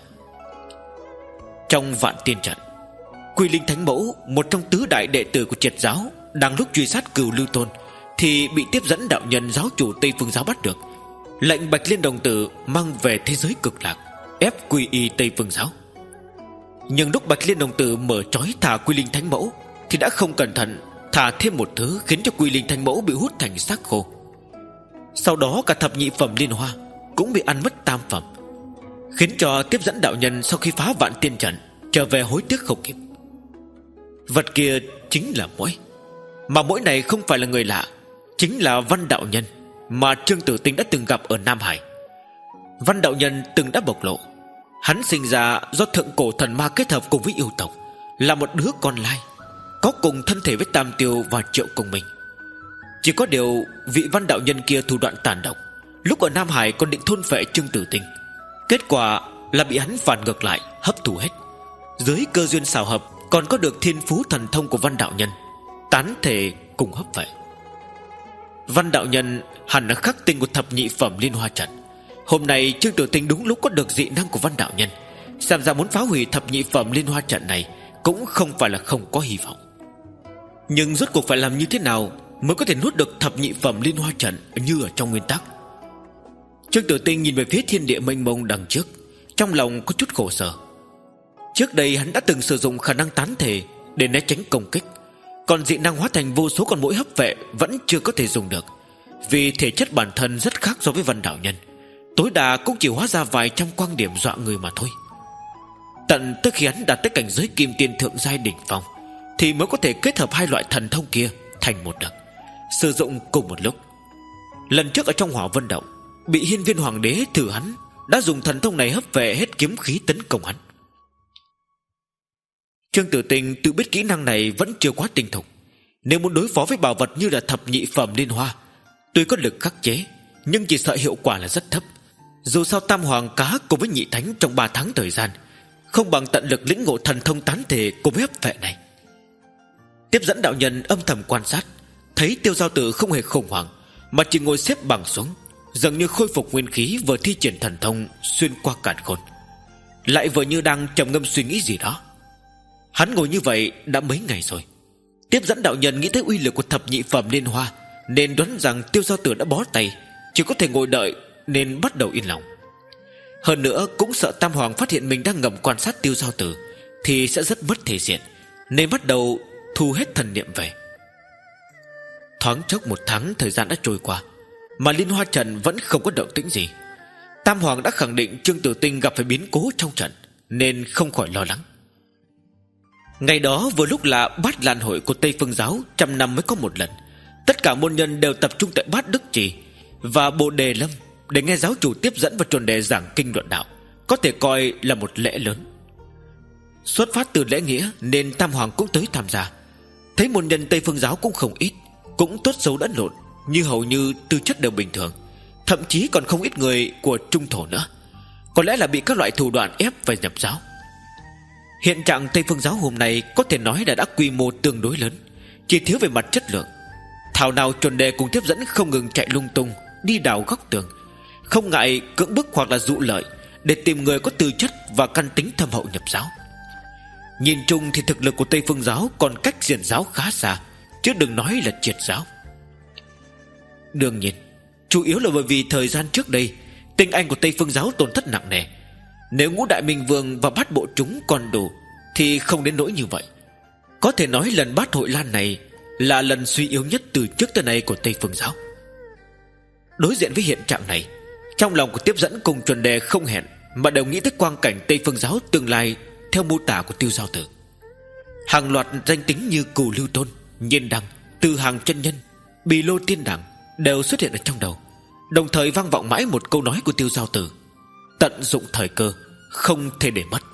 Trong Vạn Tiên Trận, Quy Linh Thánh Mẫu, một trong tứ đại đệ tử của Triệt giáo, đang lúc truy sát Cửu Lưu Tôn thì bị tiếp dẫn đạo nhân giáo chủ Tây Phương giáo bắt được, lệnh Bạch Liên đồng tử mang về thế giới cực lạc, ép quy y Tây Phương giáo. Nhưng lúc Bạch Liên đồng tử mở trói thả Quy Linh Thánh Mẫu thì đã không cẩn thận thả thêm một thứ khiến cho Quy Linh Thánh Mẫu bị hút thành xác khô. Sau đó cả thập nhị phẩm liên hoa cũng bị ăn mất tam phẩm, khiến cho tiếp dẫn đạo nhân sau khi phá Vạn Tiên Trận trở về hối tiếc không kịp. Vật kia chính là muỗi, mà muỗi này không phải là người lạ, chính là Văn đạo nhân mà Trương Tử Tinh đã từng gặp ở Nam Hải. Văn đạo nhân từng đã bộc lộ, hắn sinh ra do thượng cổ thần ma kết hợp cùng với yêu tộc, là một đứa con lai, có cùng thân thể với Tam Tiêu và Triệu Công Minh. Chỉ có điều vị Văn đạo nhân kia thủ đoạn tàn độc, lúc ở Nam Hải còn định thôn phệ Trương Tử Tinh, kết quả là bị hắn phản ngược lại, hấp thụ hết. Dưới cơ duyên xào hợp còn có được thiên phú thần thông của Văn đạo nhân, tán thể cùng hấp vậy. Văn đạo nhân hẳn là khắc tinh của thập nhị phẩm liên hoa trận. Hôm nay Trương Tử Tinh đúng lúc có được dị năng của Văn đạo nhân, xem ra muốn phá hủy thập nhị phẩm liên hoa trận này cũng không phải là không có hy vọng. Nhưng rốt cuộc phải làm như thế nào mới có thể nuốt được thập nhị phẩm liên hoa trận như ở trong nguyên tắc? Trương Tử Tinh nhìn về phía thiên địa mênh mông đằng trước, trong lòng có chút khổ sở. Trước đây hắn đã từng sử dụng khả năng tán thể để né tránh công kích, còn dị năng hóa thành vô số con muỗi hấp vệ vẫn chưa có thể dùng được, vì thể chất bản thân rất khác so với Văn đạo nhân, tối đa cũng chỉ hóa ra vài trăm quang điểm dọa người mà thôi. Tận tới khi hắn đạt tới cảnh giới kim tiên thượng giai đỉnh phong thì mới có thể kết hợp hai loại thần thông kia thành một được, sử dụng cùng một lúc. Lần trước ở trong Hỏa Vân Động, bị Hiên Viên Hoàng đế thử hắn đã dùng thần thông này hấp vệ hết kiếm khí tấn công hắn. Trương Tử Tinh tự biết kỹ năng này vẫn chưa quá tinh thục, nếu muốn đối phó với bảo vật như là thập nhị phẩm liên hoa, tuy có lực khắc chế nhưng chỉ sợ hiệu quả là rất thấp. Dù sao Tam Hoàng cá cùng với Nhị Thánh trong ba tháng thời gian không bằng tận lực lĩnh ngộ thần thông tán thể cùng với hấp vệ này. Tiếp dẫn đạo nhân âm thầm quan sát, thấy Tiêu Giao Tử không hề khủng hoảng, mà chỉ ngồi xếp bằng xuống, dường như khôi phục nguyên khí, vừa thi triển thần thông xuyên qua càn khôn, lại vừa như đang trầm ngâm suy nghĩ gì đó. Hắn ngồi như vậy đã mấy ngày rồi. Tiếp dẫn đạo nhân nghĩ tới uy lực của thập nhị phẩm liên hoa, nên đoán rằng Tiêu Giao Tử đã bó tay, chỉ có thể ngồi đợi, nên bắt đầu yên lòng. Hơn nữa cũng sợ Tam Hoàng phát hiện mình đang ngầm quan sát Tiêu Giao Tử thì sẽ rất mất thể diện, nên bắt đầu thu hết thần niệm về. Thoáng chốc một tháng thời gian đã trôi qua, mà liên hoa trận vẫn không có động tĩnh gì. Tam Hoàng đã khẳng định Trương Tử Tinh gặp phải biến cố trong trận, nên không khỏi lo lắng. Ngày đó vừa lúc là bát lan hội của Tây Phương giáo trăm năm mới có một lần. Tất cả môn nhân đều tập trung tại Bát Đức Trì và Bồ Đề Lâm để nghe giáo chủ tiếp dẫn và chuẩn đề giảng kinh luận đạo, có thể coi là một lễ lớn. Xuất phát từ lễ nghĩa nên Tam Hoàng cũng tới tham gia. Thấy môn nhân Tây Phương giáo cũng không ít, cũng tốt xấu lẫn lộn, như hầu như tư chất đều bình thường. Thậm chí còn không ít người của trung thổ nữa. Có lẽ là bị các loại thủ đoạn ép phải nhập giáo. Hiện trạng Tây Phương giáo hôm nay có thể nói là đã quy mô tương đối lớn, chỉ thiếu về mặt chất lượng. Thảo nào chuẩn đề cùng tiếp dẫn không ngừng chạy lung tung, đi đào góc tường, không ngại cưỡng bức hoặc là dụ lợi để tìm người có tư chất và căn tính thâm hậu nhập giáo. Nhìn chung thì thực lực của Tây Phương giáo còn cách xiển giáo khá xa, chứ đừng nói là triệt giáo. Đương nhiên, chủ yếu là bởi vì thời gian trước đây tinh anh của Tây Phương giáo tổn thất nặng nề. Nếu ngũ đại minh vương và bát bộ chúng còn đủ thì không đến nỗi như vậy. Có thể nói lần bát hội lan này là lần suy yếu nhất từ trước tới nay của Tây Phương giáo. Đối diện với hiện trạng này, trong lòng của tiếp dẫn cùng chuẩn đề không hẹn mà đều nghĩ tới quang cảnh Tây Phương giáo tương lai theo mô tả của Tiêu Giao Tử. Hàng loạt danh tính như Cù Lưu Tôn, Nhiên Đăng, Từ Hàng Chân Nhân, Bì Lô Tiên Đẳng đều xuất hiện ở trong đầu, đồng thời vang vọng mãi một câu nói của Tiêu Giao Tử: tận dụng thời cơ, không thể để mất.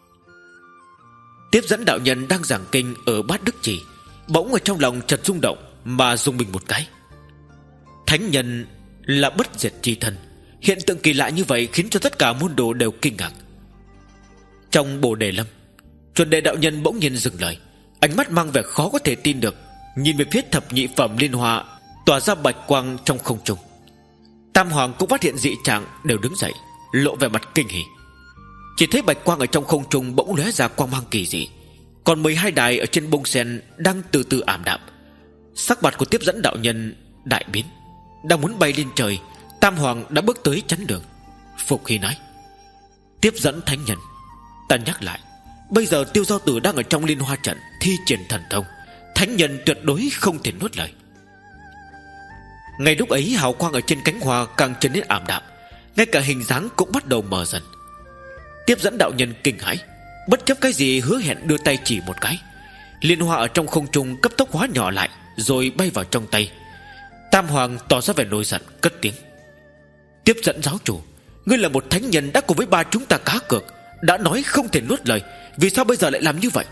Tiếp dẫn đạo nhân đang giảng kinh ở Bát Đức Trì, bỗng ở trong lòng chợt rung động mà rung mình một cái. Thánh nhân là bất diệt chi thân, hiện tượng kỳ lạ như vậy khiến cho tất cả môn đồ đều kinh ngạc. Trong Bồ Đề Lâm, chuẩn đề đạo nhân bỗng nhiên dừng lời, ánh mắt mang vẻ khó có thể tin được, nhìn về phía thập nhị phẩm liên hoa tỏa ra bạch quang trong không trung. Tam Hoàng cũng phát hiện dị trạng, đều đứng dậy, lộ vẻ mặt kinh hỉ. Chỉ thấy bạch quang ở trong không trung bỗng lóe ra quang mang kỳ dị, còn mười hai đài ở trên bông sen đang từ từ ảm đạm. Sắc mặt của tiếp dẫn đạo nhân đại biến, đang muốn bay lên trời, Tam Hoàng đã bước tới chắn đường. Phục Hy nói: tiếp dẫn thánh nhân, ta nhắc lại, bây giờ Tiêu Giao Tử đang ở trong liên hoa trận thi triển thần thông, thánh nhân tuyệt đối không thể nuốt lời. Ngay lúc ấy hào quang ở trên cánh hoa càng trở nên ảm đạm, ngay cả hình dáng cũng bắt đầu mờ dần. Tiếp dẫn đạo nhân kinh hãi, bất chấp cái gì hứa hẹn đưa tay chỉ một cái, liên hoa ở trong không trung cấp tốc hóa nhỏ lại rồi bay vào trong tay. Tam Hoàng tỏ ra vẻ nổi giận, cất tiếng: tiếp dẫn giáo chủ, ngươi là một thánh nhân đã cùng với ba chúng ta cá cược, đã nói không thể nuốt lời, vì sao bây giờ lại làm như vậy?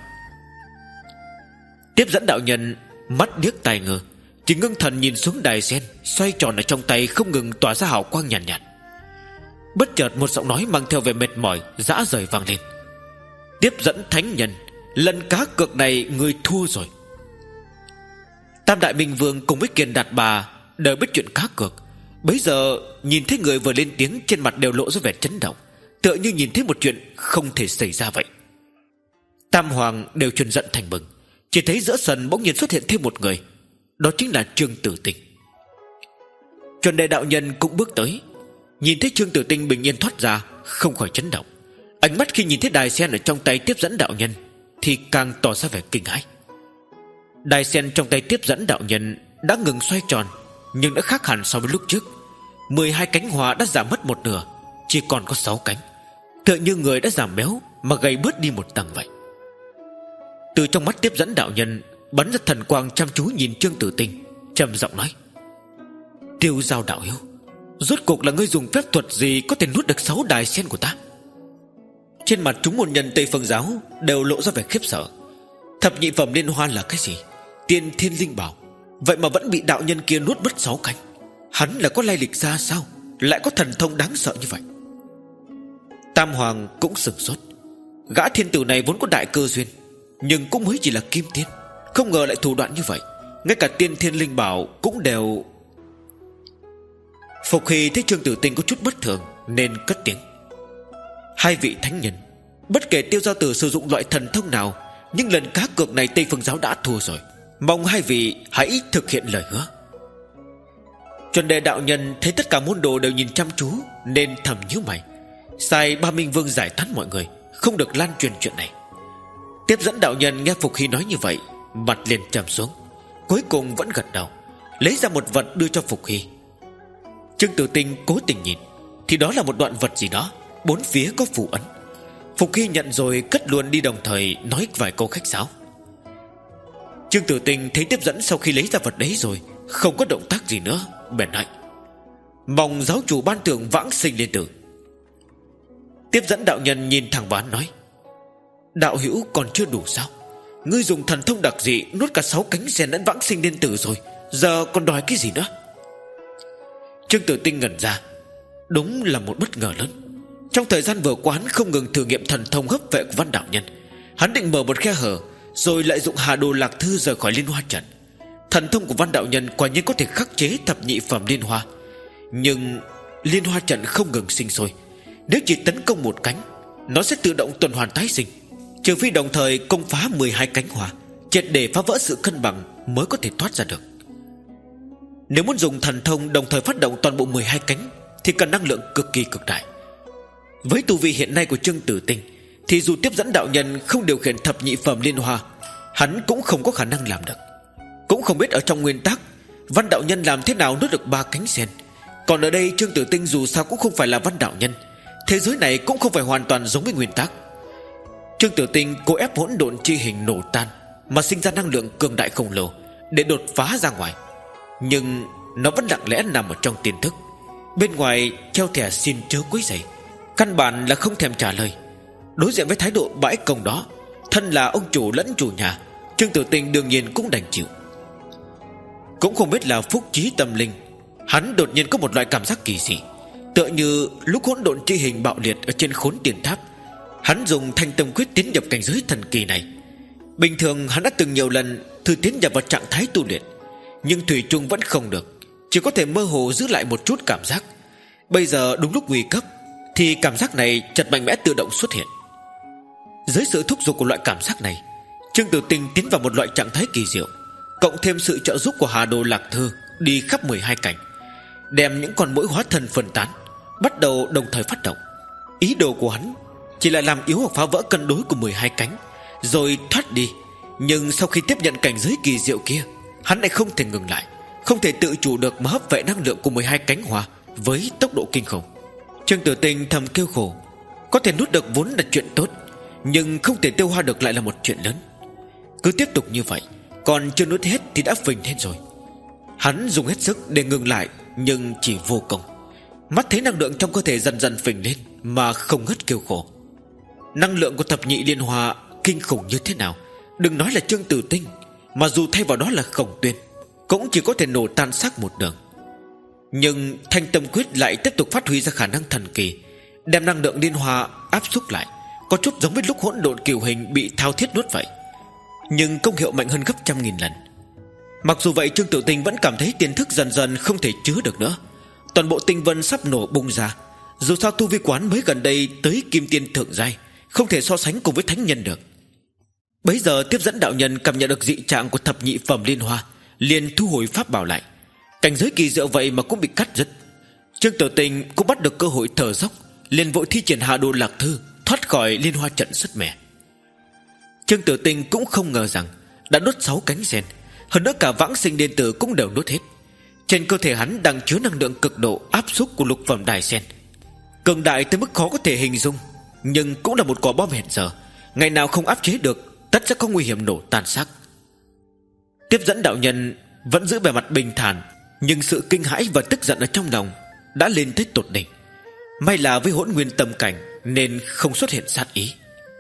Tiếp dẫn đạo nhân mắt điếc tai ngơ, chỉ ngưng thần nhìn xuống đài sen xoay tròn ở trong tay, không ngừng tỏa ra hào quang nhàn nhạt, nhạt. Bất chợt một giọng nói mang theo vẻ mệt mỏi rã rời vang lên: tiếp dẫn thánh nhân, lần cá cược này ngươi thua rồi. Tam đại minh vương cùng với Kiền Đạt Bà đều biết chuyện cá cược, bấy giờ nhìn thấy người vừa lên tiếng, trên mặt đều lộ ra vẻ chấn động, tựa như nhìn thấy một chuyện không thể xảy ra vậy. Tam Hoàng đều chấn giận thành bừng, chỉ thấy giữa sân bỗng nhiên xuất hiện thêm một người, đó chính là Trương Tử Tinh. Chuẩn đề đạo nhân cũng bước tới, nhìn thấy Trương Tử Tinh bình yên thoát ra, không khỏi chấn động. Ánh mắt khi nhìn thấy đài sen ở trong tay tiếp dẫn đạo nhân thì càng tỏ ra vẻ kinh hãi. Đài sen trong tay tiếp dẫn đạo nhân đã ngừng xoay tròn, nhưng đã khác hẳn so với lúc trước. Mười hai cánh hoa đã giảm mất một nửa, chỉ còn có sáu cánh, tựa như người đã giảm béo mà gầy bớt đi một tầng vậy. Từ trong mắt tiếp dẫn đạo nhân bắn ra thần quang, chăm chú nhìn Trương Tử Tinh, trầm giọng nói: Tiêu Giao đạo hữu, rốt cuộc là ngươi dùng phép thuật gì có thể nuốt được sáu đài sen của ta? Trên mặt chúng môn nhân Tây Phương giáo đều lộ ra vẻ khiếp sợ. Thập nhị phẩm liên hoa là cái gì? Tiên thiên linh bảo, vậy mà vẫn bị đạo nhân kia nuốt mất sáu cánh. Hắn là có lai lịch ra sao, lại có thần thông đáng sợ như vậy? Tam Hoàng cũng sửng sốt. Gã thiên tử này vốn có đại cơ duyên, nhưng cũng mới chỉ là kim tiên, không ngờ lại thủ đoạn như vậy. Ngay cả tiên thiên linh bảo cũng đều... Phục Hy thấy Trương Tử Tinh có chút bất thường nên cất tiếng: hai vị thánh nhân, bất kể Tiêu Giao Tử sử dụng loại thần thông nào, nhưng lần cá cược này Tây Phương giáo đã thua rồi, mong hai vị hãy thực hiện lời hứa. Chuẩn đề đạo nhân thấy tất cả môn đồ đều nhìn chăm chú nên thầm nhíu mày, sai ba minh vương giải tán mọi người, không được lan truyền chuyện này. Tiếp dẫn đạo nhân nghe Phục Hy nói như vậy, mặt liền trầm xuống, cuối cùng vẫn gật đầu, lấy ra một vật đưa cho Phục Hy. Trương Tử Tinh cố tình nhìn, thì đó là một đoạn vật gì đó, bốn phía có phù ấn. Phục Hy nhận rồi cất luôn đi, đồng thời nói vài câu khách sáo. Trương Tử Tinh thấy tiếp dẫn sau khi lấy ra vật đấy rồi không có động tác gì nữa, bèn nói: mong giáo chủ ban thưởng vãng sinh liên tử. Tiếp dẫn đạo nhân nhìn thẳng vào hắn nói: đạo hữu còn chưa đủ sao? Ngươi dùng thần thông đặc dị nuốt cả sáu cánh sen lẫn vãng sinh liên tử rồi, giờ còn đòi cái gì nữa? Trương Tử Tinh ngẩn ra. Đúng là một bất ngờ lớn. Trong thời gian vừa qua hắn không ngừng thử nghiệm thần thông hấp vệ của Văn đạo nhân. Hắn định mở một khe hở rồi lợi dụng Hà Đồ Lạc Thư rời khỏi Liên Hoa trận. Thần thông của Văn đạo nhân quả nhiên có thể khắc chế thập nhị phẩm liên hoa. Nhưng Liên Hoa trận không ngừng sinh sôi. Nếu chỉ tấn công một cánh, nó sẽ tự động tuần hoàn tái sinh, trừ phi đồng thời công phá mười hai cánh hoa, triệt để phá vỡ sự cân bằng mới có thể thoát ra được. Nếu muốn dùng thần thông đồng thời phát động toàn bộ mười hai cánh thì cần năng lượng cực kỳ cực đại. Với tu vi hiện nay của Trương Tử Tinh thì dù tiếp dẫn đạo nhân không điều khiển thập nhị phẩm liên hoa, hắn cũng không có khả năng làm được. Cũng không biết ở trong nguyên tắc Văn đạo nhân làm thế nào nuốt được ba cánh sen. Còn ở đây Trương Tử Tinh dù sao cũng không phải là Văn đạo nhân, thế giới này cũng không phải hoàn toàn giống với nguyên tắc. Trương Tử Tinh cố ép hỗn độn chi hình nổ tan mà sinh ra năng lượng cường đại khổng lồ để đột phá ra ngoài. Nhưng nó vẫn lặng lẽ nằm ở trong tiềm thức, bên ngoài treo thẻ xin chớ quấy rầy, căn bản là không thèm trả lời. Đối diện với thái độ bãi công đó, thân là ông chủ lẫn chủ nhà, Trương Tử Tinh đương nhiên cũng đành chịu. Cũng không biết là phúc trí tâm linh, hắn đột nhiên có một loại cảm giác kỳ dị, tựa như lúc hỗn độn chi hình bạo liệt ở trên khốn tiền tháp. Hắn dùng thanh tâm quyết tiến nhập cảnh giới thần kỳ này. Bình thường hắn đã từng nhiều lần thử tiến nhập vào trạng thái tu luyện, nhưng thủy chung vẫn không được, chỉ có thể mơ hồ giữ lại một chút cảm giác. Bây giờ đúng lúc nguy cấp thì cảm giác này chợt mạnh mẽ tự động xuất hiện. Dưới sự thúc giục của loại cảm giác này, Trương Tử Tinh tiến vào một loại trạng thái kỳ diệu, cộng thêm sự trợ giúp của Hà Đồ Lạc Thư đi khắp mười hai cảnh, đem những con muỗi hóa thân phân tán, bắt đầu đồng thời phát động. Ý đồ của hắn chỉ là làm yếu hoặc phá vỡ cân đối của mười hai cánh rồi thoát đi. Nhưng sau khi tiếp nhận cảnh giới kỳ diệu kia, hắn lại không thể ngừng lại, không thể tự chủ được mà hấp vệ năng lượng của mười hai cánh hoa với tốc độ kinh khủng. Trương Tử Tinh thầm kêu khổ. Có thể nuốt được vốn là chuyện tốt, nhưng không thể tiêu hóa được lại là một chuyện lớn. Cứ tiếp tục như vậy, còn chưa nuốt hết thì đã phình hết rồi. Hắn dùng hết sức để ngừng lại, nhưng chỉ vô công. Mắt thấy năng lượng trong cơ thể dần dần phình lên mà không ngớt kêu khổ. Năng lượng của thập nhị liên hoa kinh khủng như thế nào, đừng nói là Trương Tử Tinh, mà dù thay vào đó là Khổng Tuyên cũng chỉ có thể nổ tan xác một đường. Nhưng thanh tâm quyết lại tiếp tục phát huy ra khả năng thần kỳ, đem năng lượng liên hoa áp xúc lại, có chút giống với lúc hỗn độn cửu hình bị thao thiết nuốt vậy, nhưng công hiệu mạnh hơn gấp trăm nghìn lần. Mặc dù vậy, Trương Tử Tinh vẫn cảm thấy tiềm thức dần dần không thể chứa được nữa. Toàn bộ tinh vân sắp nổ bung ra. Dù sao tu vi quán mới gần đây tới kim tiên thượng giai, không thể so sánh cùng với thánh nhân được. Bấy giờ tiếp dẫn đạo nhân cảm nhận được dị trạng của thập nhị phẩm liên hoa, liền thu hồi pháp bảo lại. Cảnh giới kỳ diệu vậy mà cũng bị cắt đứt. Trương Tử Tinh cũng bắt được cơ hội thở dốc, liền vội thi triển Hà Đồ Lạc Thư thoát khỏi liên hoa trận sứt mẻ. Trương Tử Tinh cũng không ngờ rằng đã đốt sáu cánh sen, hơn nữa cả vãng sinh điện tử cũng đều đốt hết. Trên cơ thể hắn đang chứa năng lượng cực độ áp xúc của lục phẩm đài sen, cường đại tới mức khó có thể hình dung, nhưng cũng là một quả bom hẹn giờ. Ngày nào không áp chế được, tất sẽ có nguy hiểm nổ tan xác. Tiếp dẫn đạo nhân vẫn giữ vẻ mặt bình thản, nhưng sự kinh hãi và tức giận ở trong lòng đã lên tới tột đỉnh. May là với hỗn nguyên tâm cảnh nên không xuất hiện sát ý.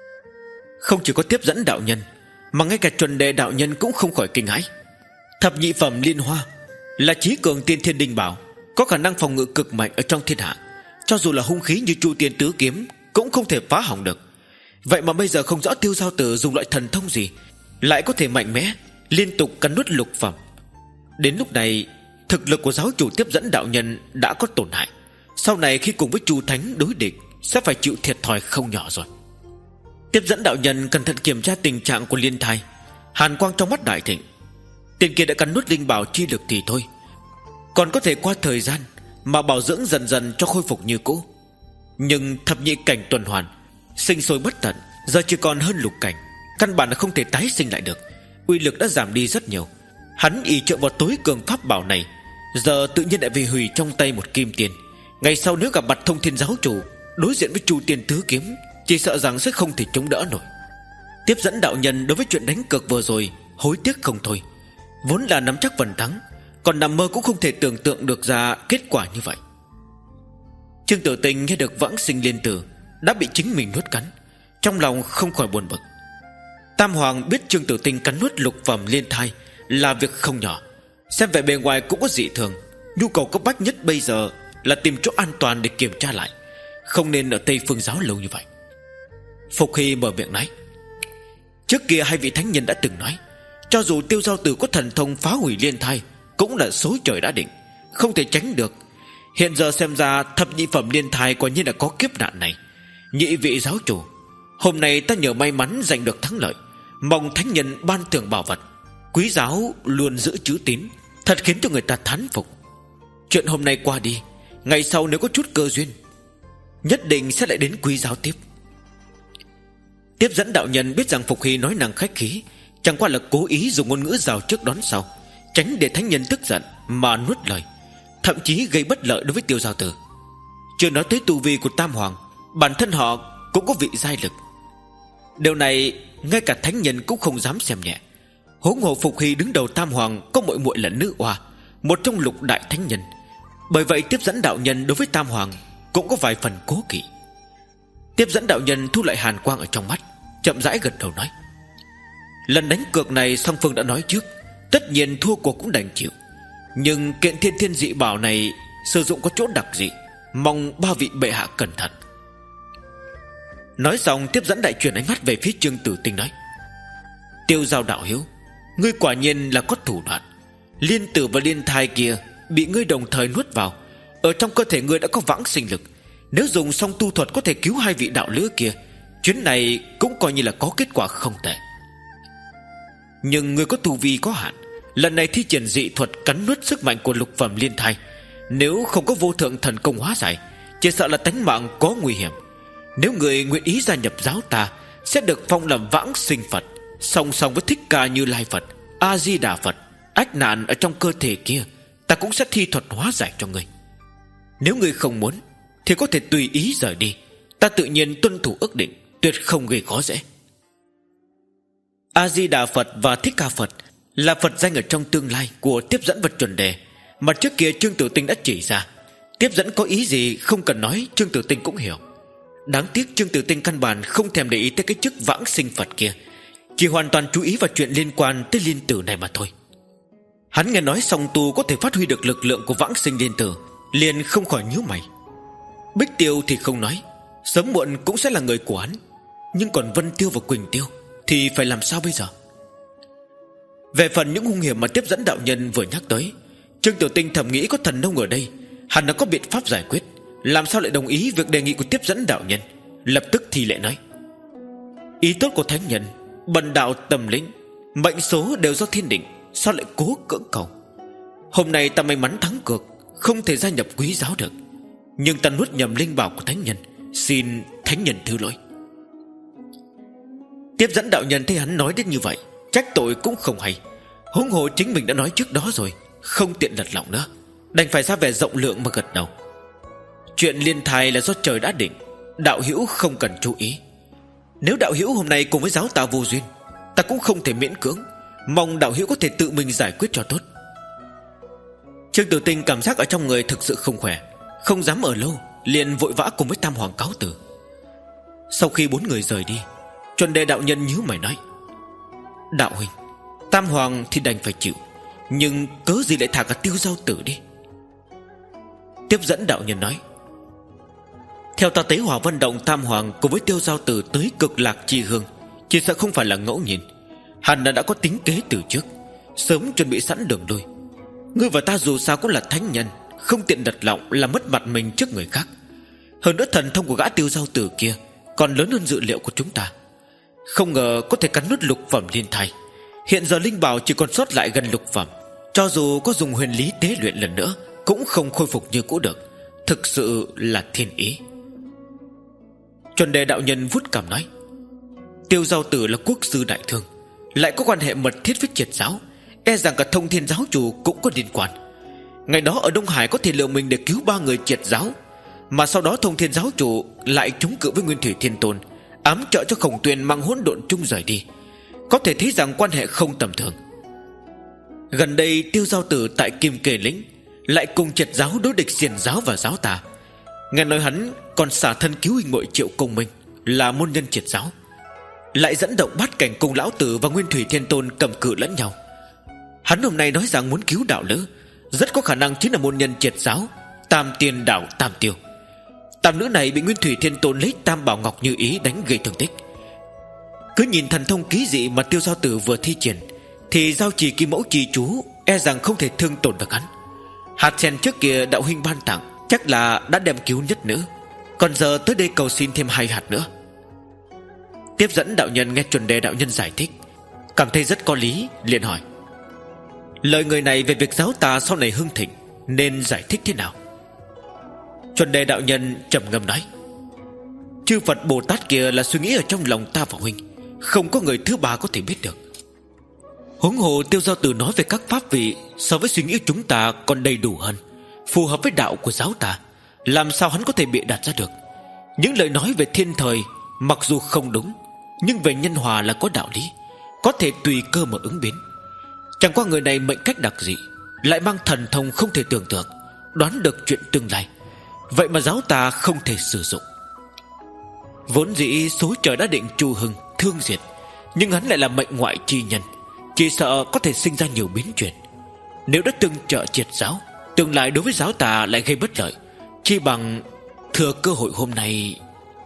Không chỉ có tiếp dẫn đạo nhân, mà ngay cả chuẩn đề đạo nhân cũng không khỏi kinh hãi. Thập nhị phẩm liên hoa là chí cường tiên thiên đình bảo, có khả năng phòng ngự cực mạnh ở trong thiên hạ, cho dù là hung khí như Chu Tiên Tứ Kiếm cũng không thể phá hỏng được. Vậy mà bây giờ không rõ Tiêu Giao Tử dùng loại thần thông gì lại có thể mạnh mẽ liên tục cắn nuốt lục phẩm. Đến lúc này, thực lực của giáo chủ tiếp dẫn đạo nhân đã có tổn hại. Sau này khi cùng với Chu Thánh đối địch sẽ phải chịu thiệt thòi không nhỏ rồi. Tiếp dẫn đạo nhân cẩn thận kiểm tra tình trạng của liên thai, hàn quang trong mắt đại thịnh. Tiền kia đã cắn nuốt linh bảo chi lực thì thôi, còn có thể qua thời gian mà bảo dưỡng dần dần cho khôi phục như cũ. Nhưng thập nhị cảnh tuần hoàn sinh sôi bất tận, giờ chỉ còn hơn lục cảnh, căn bản là không thể tái sinh lại được. Uy lực đã giảm đi rất nhiều. Hắn ỷ trợ vào tối cường pháp bảo này, giờ tự nhiên lại bị hủy trong tay một kim tiền. Ngày sau nếu gặp mặt Thông Thiên giáo chủ, đối diện với Chu Tiên Tứ Kiếm, chỉ sợ rằng sẽ không thể chống đỡ nổi. Tiếp dẫn đạo nhân đối với chuyện đánh cược vừa rồi hối tiếc không thôi. Vốn là nắm chắc phần thắng, còn nằm mơ cũng không thể tưởng tượng được ra kết quả như vậy. Trương Tử Tinh nghe được vãng sinh liên tử đã bị chính mình nuốt cắn, trong lòng không khỏi buồn bực. Tam Hoàng biết Trương Tử Tinh cắn nuốt lục phẩm liên thai là việc không nhỏ, xem vẻ bề ngoài cũng có dị thường. Nhu cầu cấp bách nhất bây giờ là tìm chỗ an toàn để kiểm tra lại, không nên ở Tây Phương giáo lâu như vậy. Phục Hy mở miệng nói: trước kia hai vị thánh nhân đã từng nói, cho dù Tiêu Giao Tử có thần thông phá hủy liên thai cũng là số trời đã định, không thể tránh được. Hiện giờ xem ra thập nhị phẩm liên thai quả nhiên là có kiếp nạn này. Nhị vị giáo chủ, hôm nay ta nhờ may mắn giành được thắng lợi, mong thánh nhân ban thưởng bảo vật. Quý giáo luôn giữ chữ tín, thật khiến cho người ta thán phục. Chuyện hôm nay qua đi, ngày sau nếu có chút cơ duyên, nhất định sẽ lại đến quý giáo tiếp. Tiếp dẫn đạo nhân biết rằng Phục Hy nói năng khách khí, chẳng qua là cố ý dùng ngôn ngữ rào trước đón sau, tránh để thánh nhân tức giận mà nuốt lời, thậm chí gây bất lợi đối với Tiêu Giao Tử. Chưa nói tới tu vi của Tam Hoàng, bản thân họ cũng có vị giai lực. Điều này ngay cả thánh nhân cũng không dám xem nhẹ. Huống hồ Phục Hy đứng đầu Tam Hoàng có muội muội là nữ oa, một trong lục đại thánh nhân. Bởi vậy tiếp dẫn đạo nhân đối với Tam Hoàng cũng có vài phần cố kỵ. Tiếp dẫn đạo nhân thu lại hàn quang ở trong mắt, chậm rãi gật đầu nói: lần đánh cược này song phương đã nói trước, tất nhiên thua cuộc cũng đành chịu. Nhưng kiện thiên thiên dị bảo này sử dụng có chỗ đặc dị, mong ba vị bệ hạ cẩn thận. Nói xong tiếp dẫn đại truyền ánh mắt về phía Trương Tử Tinh nói: Tiêu Giao đạo hiếu, ngươi quả nhiên là có thủ đoạn. Liên tử và liên thai kia bị ngươi đồng thời nuốt vào, ở trong cơ thể ngươi đã có vãng sinh lực. Nếu dùng xong tu thuật có thể cứu hai vị đạo lữ kia, chuyến này cũng coi như là có kết quả không tệ. Nhưng ngươi có tu vi có hạn, lần này thi triển dị thuật cắn nuốt sức mạnh của lục phẩm liên thai, nếu không có vô thượng thần công hóa giải, chỉ sợ là tánh mạng có nguy hiểm. Nếu người nguyện ý gia nhập giáo ta, sẽ được phong làm vãng sinh Phật, song song với Thích Ca Như Lai Phật, A Di Đà Phật. Ách nạn ở trong cơ thể kia ta cũng sẽ thi thuật hóa giải cho ngươi. Nếu ngươi không muốn thì có thể tùy ý rời đi, ta tự nhiên tuân thủ ước định, tuyệt không gây khó dễ. A Di Đà Phật và Thích Ca Phật là Phật danh ở trong tương lai của tiếp dẫn vật chuẩn đề, mà trước kia Trương Tử Tinh đã chỉ ra. Tiếp dẫn có ý gì không cần nói, Trương Tử Tinh cũng hiểu. Đáng tiếc Trương Tử Tinh căn bản không thèm để ý tới cái chức vãng sinh Phật kia, chỉ hoàn toàn chú ý vào chuyện liên quan tới liên tử này mà thôi. Hắn nghe nói song tu có thể phát huy được lực lượng của vãng sinh liên tử, liền không khỏi nhíu mày. Bích Tiêu thì không nói, sớm muộn cũng sẽ là người của hắn, nhưng còn Vân Tiêu và Quỳnh Tiêu thì phải làm sao bây giờ? Về phần những hung hiểm mà tiếp dẫn đạo nhân vừa nhắc tới, Trương Tử Tinh thầm nghĩ có thần nông ở đây, hẳn đã có biện pháp giải quyết, làm sao lại đồng ý việc đề nghị của tiếp dẫn đạo nhân. Lập tức thì lệ nói: ý tốt của thánh nhân, bần đạo tâm lĩnh, mệnh số đều do thiên định, sao lại cố cưỡng cầu? Hôm nay ta may mắn thắng cược, không thể gia nhập quý giáo được, nhưng ta nuốt nhầm linh bảo của thánh nhân, xin thánh nhân thứ lỗi. Tiếp dẫn đạo nhân thấy hắn nói đến như vậy, trách tội cũng không hay. Huống hồ chính mình đã nói trước đó rồi, không tiện lật lọng nữa, đành phải ra vẻ rộng lượng mà gật đầu. Chuyện liên thai là do trời đã định, đạo hữu không cần chú ý. Nếu đạo hữu hôm nay cùng với giáo ta vô duyên, ta cũng không thể miễn cưỡng, mong đạo hữu có thể tự mình giải quyết cho tốt. Trương Tử Tinh cảm giác ở trong người thực sự không khỏe, không dám ở lâu, liền vội vã cùng với Tam Hoàng cáo từ. Sau khi bốn người rời đi, Chuẩn Đề đạo nhân nhíu mày nói: đạo huynh, Tam Hoàng thì đành phải chịu, nhưng cớ gì lại thả cả Tiêu Giao Tử đi? Tiếp dẫn đạo nhân nói: theo ta thấy Hỏa Vân Động Tam Hoàng cùng với Tiêu Giao Tử tới Cực Lạc Chi Hương, chỉ sợ không phải là ngẫu nhiên, hẳn là đã có tính kế từ trước, sớm chuẩn bị sẵn đường lui. Ngươi và ta dù sao cũng là thánh nhân, không tiện đặt lọng là mất mặt mình trước người khác. Hơn nữa thần thông của gã Tiêu Giao Tử kia còn lớn hơn dự liệu của chúng ta, không ngờ có thể cắn nuốt lục phẩm liên thai. Hiện giờ linh bảo chỉ còn sót lại gần lục phẩm, cho dù có dùng huyền lý tế luyện lần nữa cũng không khôi phục như cũ được, thực sự là thiên ý. Chuẩn Đề đạo nhân vuốt cằm nói: Tiêu Giao Tử là quốc sư đại thương, lại có quan hệ mật thiết với triệt giáo, e rằng cả Thông Thiên giáo chủ cũng có liên quan. Ngày đó ở Đông Hải có thể lựa mình để cứu ba người triệt giáo, mà sau đó Thông Thiên giáo chủ lại chống cự với Nguyên Thủy Thiên Tôn, ám trợ cho Khổng Tuyền mang hỗn độn chung rời đi. Có thể thấy rằng quan hệ không tầm thường. Gần đây Tiêu Giao Tử tại Kim Kê Lĩnh lại cùng Triệt giáo đối địch Xiển giáo và giáo tà. Nghe nói hắn còn xả thân cứu huynh muội Triệu Công Minh là môn nhân Triệt giáo, lại dẫn động Bát Cảnh cùng lão tử và Nguyên Thủy Thiên Tôn cầm cự lẫn nhau. Hắn hôm nay nói rằng muốn cứu đạo lữ, rất có khả năng chính là môn nhân Triệt giáo Tam Tiên Đạo Tam Tiêu. Tam nữ này bị Nguyên Thủy Thiên Tôn lấy Tam Bảo Ngọc Như Ý đánh gây thương tích. Cứ nhìn thần thông ký dị mà Tiêu Giao Tử vừa thi triển thì giao trì Kim Mẫu Chi Chú e rằng không thể thương tổn được hắn. Hạt sen trước kia đạo huynh ban tặng chắc là đã đem cứu nhất nữ, còn giờ tới đây cầu xin thêm hai hạt nữa. Tiếp dẫn đạo nhân nghe Chuẩn Đề đạo nhân giải thích, cảm thấy rất có lý, liền hỏi: lời người này về việc giáo ta sau này hưng thịnh nên giải thích thế nào? Chuẩn Đề đạo nhân trầm ngâm nói: chư Phật Bồ Tát kia là suy nghĩ ở trong lòng ta và huynh, không có người thứ ba có thể biết được. Huống hồ Tiêu Giao Tử nói về các pháp vị so với suy nghĩ của chúng ta còn đầy đủ hơn, phù hợp với đạo của giáo ta, làm sao hắn có thể bịa đặt ra được? Những lời nói về thiên thời mặc dù không đúng, nhưng về nhân hòa là có đạo lý, có thể tùy cơ mà ứng biến. Chẳng qua người này mệnh cách đặc dị, lại mang thần thông không thể tưởng tượng, đoán được chuyện tương lai, vậy mà giáo ta không thể sử dụng. Vốn dĩ số trời đã định tru hưng thương diệt, nhưng hắn lại là mệnh ngoại chi nhân, chỉ sợ có thể sinh ra nhiều biến chuyển. Nếu đã tương trợ Triệt giáo, tương lai đối với giáo ta lại gây bất lợi, chi bằng thừa cơ hội hôm nay.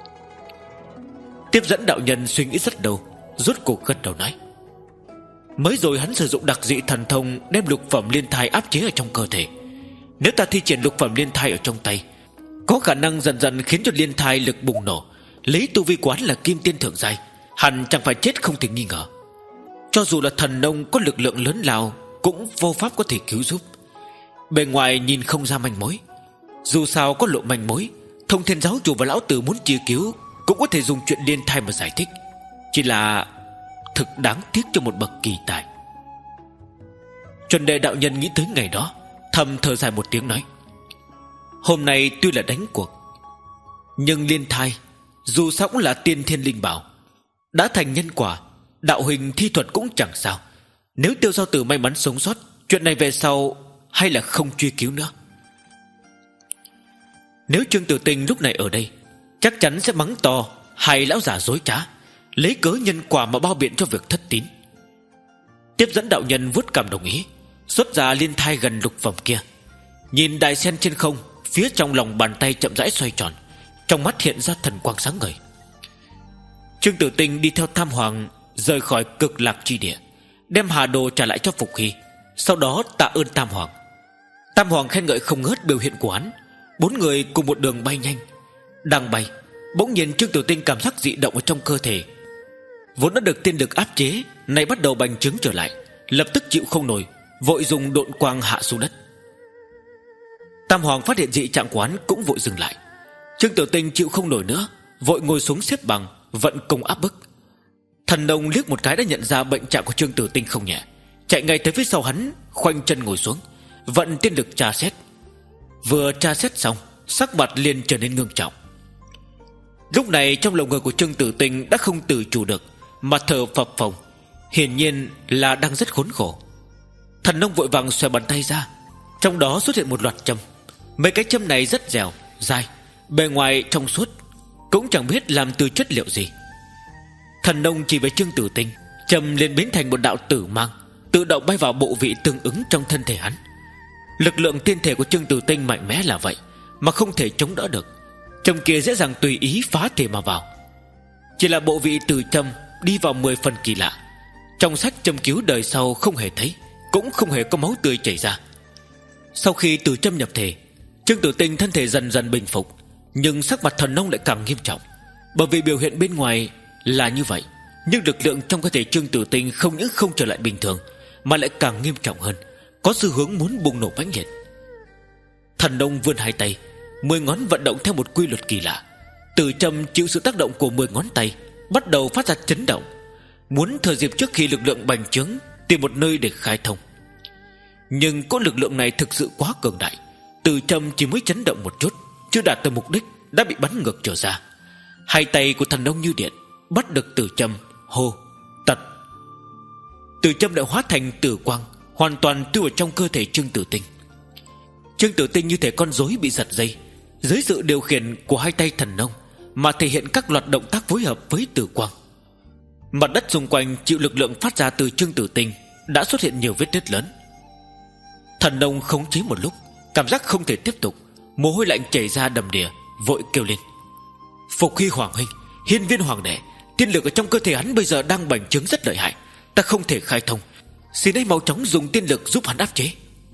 Tiếp dẫn đạo nhân suy nghĩ rất lâu, rốt cuộc gật đầu nói: mới rồi hắn sử dụng đặc dị thần thông đem lục phẩm liên thai áp chế ở trong cơ thể. Nếu ta thi triển lục phẩm liên thai ở trong tay, có khả năng dần dần khiến cho liên thai lực bùng nổ, lấy tu vi quán là kim tiên thượng giai, hẳn chẳng phải chết không thể nghi ngờ. Cho dù là thần nông có lực lượng lớn lao, cũng vô pháp có thể cứu giúp. Bề ngoài nhìn không ra manh mối, dù sao có lộ manh mối, Thông Thiên giáo chủ và lão tử muốn chia cứu cũng có thể dùng chuyện liên thai mà giải thích. Chỉ là thực đáng tiếc cho một bậc kỳ tài. Chuẩn Đề đạo nhân nghĩ tới ngày đó, thầm thở dài một tiếng nói: hôm nay tuy là đánh cuộc, nhưng liên thai dù sao cũng là tiên thiên linh bảo, đã thành nhân quả, đạo huynh thi thuật cũng chẳng sao. Nếu Tiêu Giao Tử may mắn sống sót, chuyện này về sau hay là không truy cứu nữa. Nếu Trương Tử Tinh lúc này ở đây, chắc chắn sẽ mắng to hai lão già dối trá, lấy cớ nhân quả mà bao biện cho việc thất tín. Tiếp dẫn đạo nhân vuốt cằm đồng ý, xuất ra liên thai gần lục phẩm kia, nhìn đài sen trên không, phía trong lòng bàn tay chậm rãi xoay tròn, trong mắt hiện ra thần quang sáng ngời. Trương Tử Tinh đi theo Tam Hoàng rời khỏi Cực Lạc chi địa, đem hà đồ trả lại cho Phục Hy, sau đó tạ ơn Tam Hoàng. Tam Hoàng khen ngợi không ngớt biểu hiện của hắn. Bốn người cùng một đường bay nhanh. Đang bay, bỗng nhiên Trương Tử Tinh cảm giác dị động ở trong cơ thể, vốn đã được tiên lực áp chế, nay bắt đầu bành trướng trở lại, lập tức chịu không nổi, vội dùng độn quang hạ xuống đất. Tam Hoàng phát hiện dị trạng của hắn cũng vội dừng lại. Trương Tử Tinh chịu không nổi nữa, vội ngồi xuống xếp bằng, vận công áp bức. Thần nông liếc một cái đã nhận ra bệnh trạng của Trương Tử Tinh không nhẹ, chạy ngay tới phía sau hắn, khoanh chân ngồi xuống, vận tiên lực tra xét. Vừa tra xét xong, sắc mặt liền trở nên ngưng trọng. Lúc này trong lòng người của Trương Tử Tinh đã không tự chủ được mà thở phập phồng, hiển nhiên là đang rất khốn khổ. Thần nông vội vàng xòe bàn tay ra, trong đó xuất hiện một loạt châm. Mấy cái châm này rất dẻo, dai, bề ngoài trong suốt, cũng chẳng biết làm từ chất liệu gì. Thần nông chỉ về Trương Tử Tinh, châm liền biến thành một đạo tử mang, tự động bay vào bộ vị tương ứng trong thân thể hắn. Lực lượng tiên thể của Trương Tử Tinh mạnh mẽ là vậy, mà không thể chống đỡ được. Châm kia dễ dàng tùy ý phá thể mà vào. Chỉ là bộ vị từ châm đi vào mười phần kỳ lạ. Trong sách châm cứu đời sau không hề thấy, cũng không hề có máu tươi chảy ra. Sau khi từ châm nhập thể, Trương Tử Tinh thân thể dần dần bình phục, nhưng sắc mặt thần nông lại càng nghiêm trọng. Bởi vì biểu hiện bên ngoài là như vậy, nhưng lực lượng trong cơ thể Trương Tử Tinh không những không trở lại bình thường, mà lại càng nghiêm trọng hơn, có xu hướng muốn bùng nổ mãnh liệt. Thần nông vươn hai tay, mười ngón vận động theo một quy luật kỳ lạ. Tử châm chịu sự tác động của mười ngón tay, bắt đầu phát ra chấn động, muốn thừa dịp trước khi lực lượng bành trướng tìm một nơi để khai thông. Nhưng có lực lượng này thực sự quá cường đại, tử châm chỉ mới chấn động một chút, chưa đạt tới mục đích đã bị bắn ngược trở ra. Hai tay của thần nông như điện, bắt được tử châm, hô tật. Tử châm đã hóa thành tử quang, hoàn toàn tươi vào trong cơ thể Trương Tử Tinh. Trương Tử Tinh như thể con rối bị giật dây, dưới sự điều khiển của hai tay thần nông mà thể hiện các loạt động tác phối hợp với tử quang. Mặt đất xung quanh chịu lực lượng phát ra từ Trương Tử Tinh đã xuất hiện nhiều vết nứt lớn. Thần nông khống chế một lúc, cảm giác không thể tiếp tục, mồ hôi lạnh chảy ra đầm đìa, vội kêu lên: Phục Hy Hoàng huynh, Hiên Viên Hoàng đệ, tiên lực ở trong cơ thể hắn bây giờ đang bành trướng rất lợi hại, ta không thể khai thông, xin hãy mau chóng dùng tiên lực giúp hắn áp chế.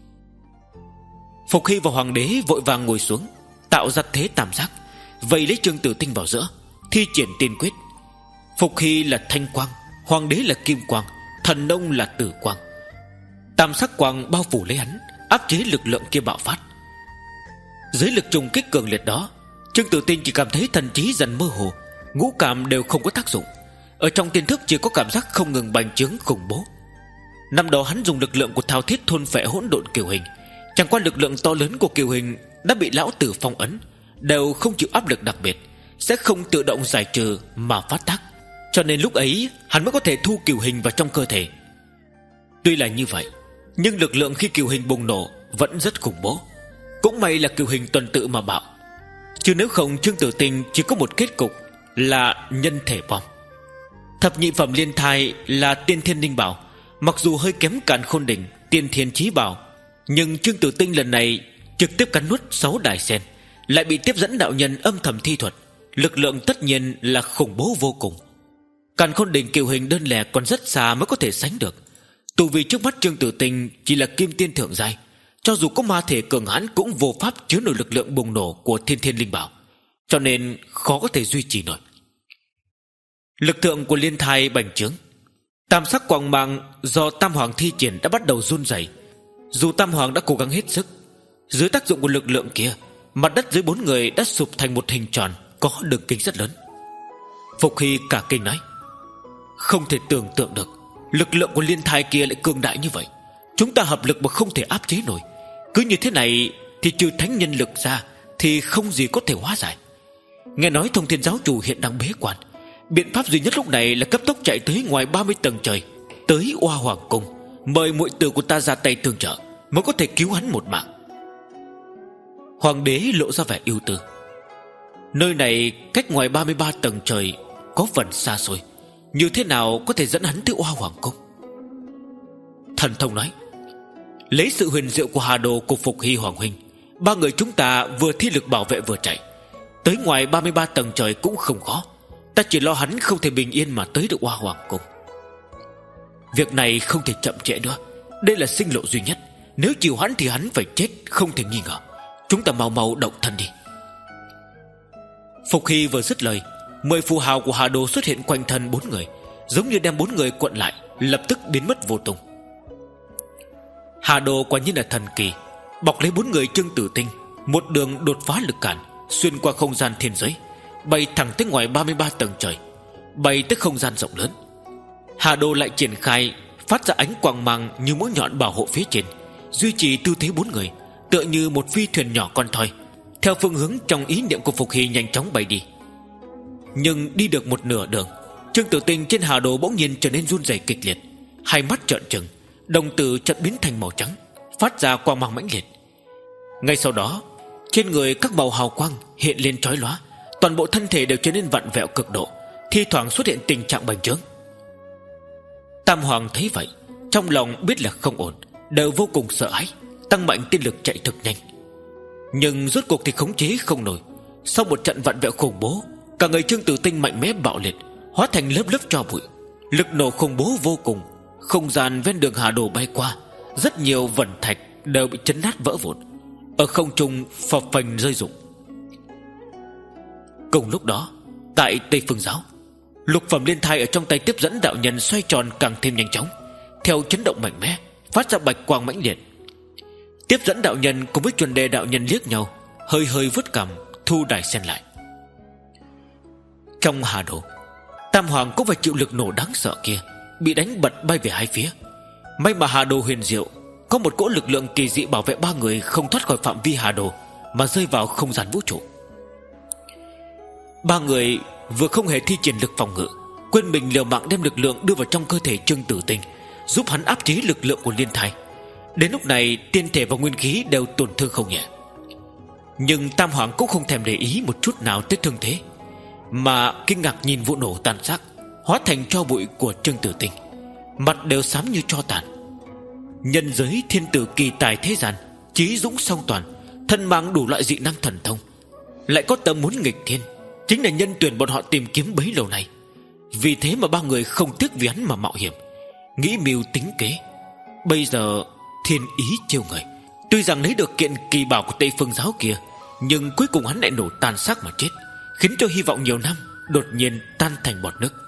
Phục Hy và Hoàng đế vội vàng ngồi xuống, tạo ra thế tam giác, vây lấy Trương Tử Tinh vào giữa, thi triển tiên quyết. Phục Hy là thanh quang, Hoàng đế là kim quang, thần nông là tử quang. Tam sắc quang bao phủ lấy hắn, áp chế lực lượng kia bạo phát. Dưới lực trùng kích cường liệt đó, Trương Tử Tinh chỉ cảm thấy thần trí dần mơ hồ, ngũ cảm đều không có tác dụng. Ở trong tiên thức chỉ có cảm giác không ngừng bành trướng khủng bố. Năm đó hắn dùng lực lượng của thao thiết thôn phệ hỗn độn kiều hình, chẳng qua lực lượng to lớn của kiều hình đã bị lão tử phong ấn, đều không chịu áp lực đặc biệt, sẽ không tự động giải trừ mà phát tác. Cho nên lúc ấy hắn mới có thể thu kiều hình vào trong cơ thể. Tuy là như vậy, nhưng lực lượng khi kiều hình bùng nổ vẫn rất khủng bố. Cũng may là kiều hình tuần tự mà bạo, chứ nếu không Trương Tử Tinh chỉ có một kết cục là nhân thể vong. Thập nhị phẩm liên thai là tiên thiên linh bảo, mặc dù hơi kém Càn Khôn Đỉnh, tiên thiên chí bảo, nhưng Trương Tử Tinh lần này trực tiếp cắn nuốt sáu đài sen, lại bị tiếp dẫn đạo nhân âm thầm thi thuật, lực lượng tất nhiên là khủng bố vô cùng. Càn Khôn Đỉnh kiều hình đơn lẻ còn rất xa mới có thể sánh được. Tu vi trước mắt Trương Tử Tinh chỉ là kim tiên thượng giai, cho dù có ma thể cường hãn cũng vô pháp chứa nổi lực lượng bùng nổ của thiên thiên linh bảo, cho nên khó có thể duy trì nổi. Lực lượng của liên thai bành trướng, tam sắc quang mang do Tam Hoàng thi triển đã bắt đầu run rẩy. Dù Tam Hoàng đã cố gắng hết sức, dưới tác dụng của lực lượng kia, mặt đất dưới bốn người đã sụp thành một hình tròn có đường kính rất lớn. Phục Hy cả kinh nói: Không thể tưởng tượng được lực lượng của liên thai kia lại cường đại như vậy, chúng ta hợp lực mà không thể áp chế nổi. Cứ như thế này thì trừ thánh nhân lực ra thì không gì có thể hóa giải. Nghe nói Thông Thiên giáo chủ hiện đang bế quan, biện pháp duy nhất lúc này là cấp tốc chạy tới ngoài ba mươi tầng trời, tới Oa Hoàng cung, mời muội tử của ta ra tay tương trợ, mới có thể cứu hắn một mạng. Hoàng đế lộ ra vẻ ưu tư: Nơi này cách ngoài ba mươi ba tầng trời có phần xa xôi, như thế nào có thể dẫn hắn tới Oa Hoàng cung? Thần thông nói: Lấy sự huyền diệu của Hà Đồ của Phục Hy Hoàng huynh, ba người chúng ta vừa thi lực bảo vệ vừa chạy tới ngoài ba mươi ba tầng trời cũng không khó. Ta chỉ lo hắn không thể bình yên mà tới được Oa Hoàng cung. Việc này không thể chậm trễ nữa, đây là sinh lộ duy nhất, nếu chịu hắn thì hắn phải chết không thể nghi ngờ. Chúng ta mau mau động thân đi. Phục Hy vừa dứt lời, mười phù hào của Hà Đồ xuất hiện quanh thân bốn người, giống như đem bốn người cuộn lại, lập tức biến mất vô tung. Hà Đồ quả nhiên là thần kỳ, bọc lấy bốn người Trương Tử Tinh, một đường đột phá lực cản, xuyên qua không gian thiên giới, bay thẳng tới ngoài ba mươi ba tầng trời, bay tới không gian rộng lớn. Hà Đồ lại triển khai, phát ra ánh quang mang như mũi nhọn bảo hộ phía trên, duy trì tư thế bốn người, tựa như một phi thuyền nhỏ con thoi, theo phương hướng trong ý niệm của Phục Hy nhanh chóng bay đi. Nhưng đi được một nửa đường, Trương Tử Tinh trên Hà Đồ bỗng nhiên trở nên run rẩy kịch liệt, hai mắt trợn trừng, đồng tử chợt biến thành màu trắng, phát ra quang mang mãnh liệt. Ngay sau đó, trên người các màu hào quang hiện lên chói lóa, toàn bộ thân thể đều trở nên vặn vẹo cực độ, thi thoảng xuất hiện tình trạng bành trướng. Tam Hoàng thấy vậy, trong lòng biết là không ổn, đều vô cùng sợ hãi, tăng mạnh tiên lực chạy thực nhanh. Nhưng rốt cuộc thì khống chế không nổi. Sau một trận vặn vẹo khủng bố, cả người Trương Tử Tinh mạnh mẽ bạo liệt, hóa thành lớp lớp tro bụi. Lực nổ khủng bố vô cùng, không gian ven đường Hà Đồ bay qua, rất nhiều vẩn thạch đều bị chấn nát vỡ vụn, ở không trung phập phành rơi rụng. Cùng lúc đó, tại Tây Phương giáo, lục phẩm liên thai ở trong tay tiếp dẫn đạo nhân xoay tròn càng thêm nhanh chóng, theo chấn động mạnh mẽ, phát ra bạch quang mãnh liệt. Tiếp dẫn đạo nhân cùng với chuẩn đề đạo nhân liếc nhau, hơi hơi vuốt cằm, thu đài sen lại. Trong Hà Đồ, Tam Hoàng cũng phải chịu lực nổ đáng sợ kia, bị đánh bật bay về hai phía. May mà Hà Đồ huyền diệu, có một cỗ lực lượng kỳ dị bảo vệ ba người không thoát khỏi phạm vi Hà Đồ, mà rơi vào không gian vũ trụ. Ba người vừa không hề thi triển lực phòng ngự, quên mình liều mạng đem lực lượng đưa vào trong cơ thể Trương Tử Tinh, giúp hắn áp chế lực lượng của Liên Thai. Đến lúc này tiên thể và nguyên khí đều tổn thương không nhẹ. Nhưng Tam Hoàng cũng không thèm để ý một chút nào tới thương thế, mà kinh ngạc nhìn vụ nổ tàn xác hóa thành tro bụi của Trương Tử Tinh, mặt đều xám như tro tàn. Nhân giới thiên tử kỳ tài thế gian, trí dũng song toàn, thân mang đủ loại dị năng thần thông, lại có tâm muốn nghịch thiên, chính là nhân tuyển bọn họ tìm kiếm bấy lâu nay. Vì thế mà ba người không tiếc vì hắn mà mạo hiểm, nghĩ mưu tính kế. Bây giờ thiên ý chiêu người, tuy rằng lấy được kiện kỳ bảo của Tây Phương giáo kia, nhưng cuối cùng hắn lại nổ tan xác mà chết, khiến cho hy vọng nhiều năm đột nhiên tan thành bọt nước.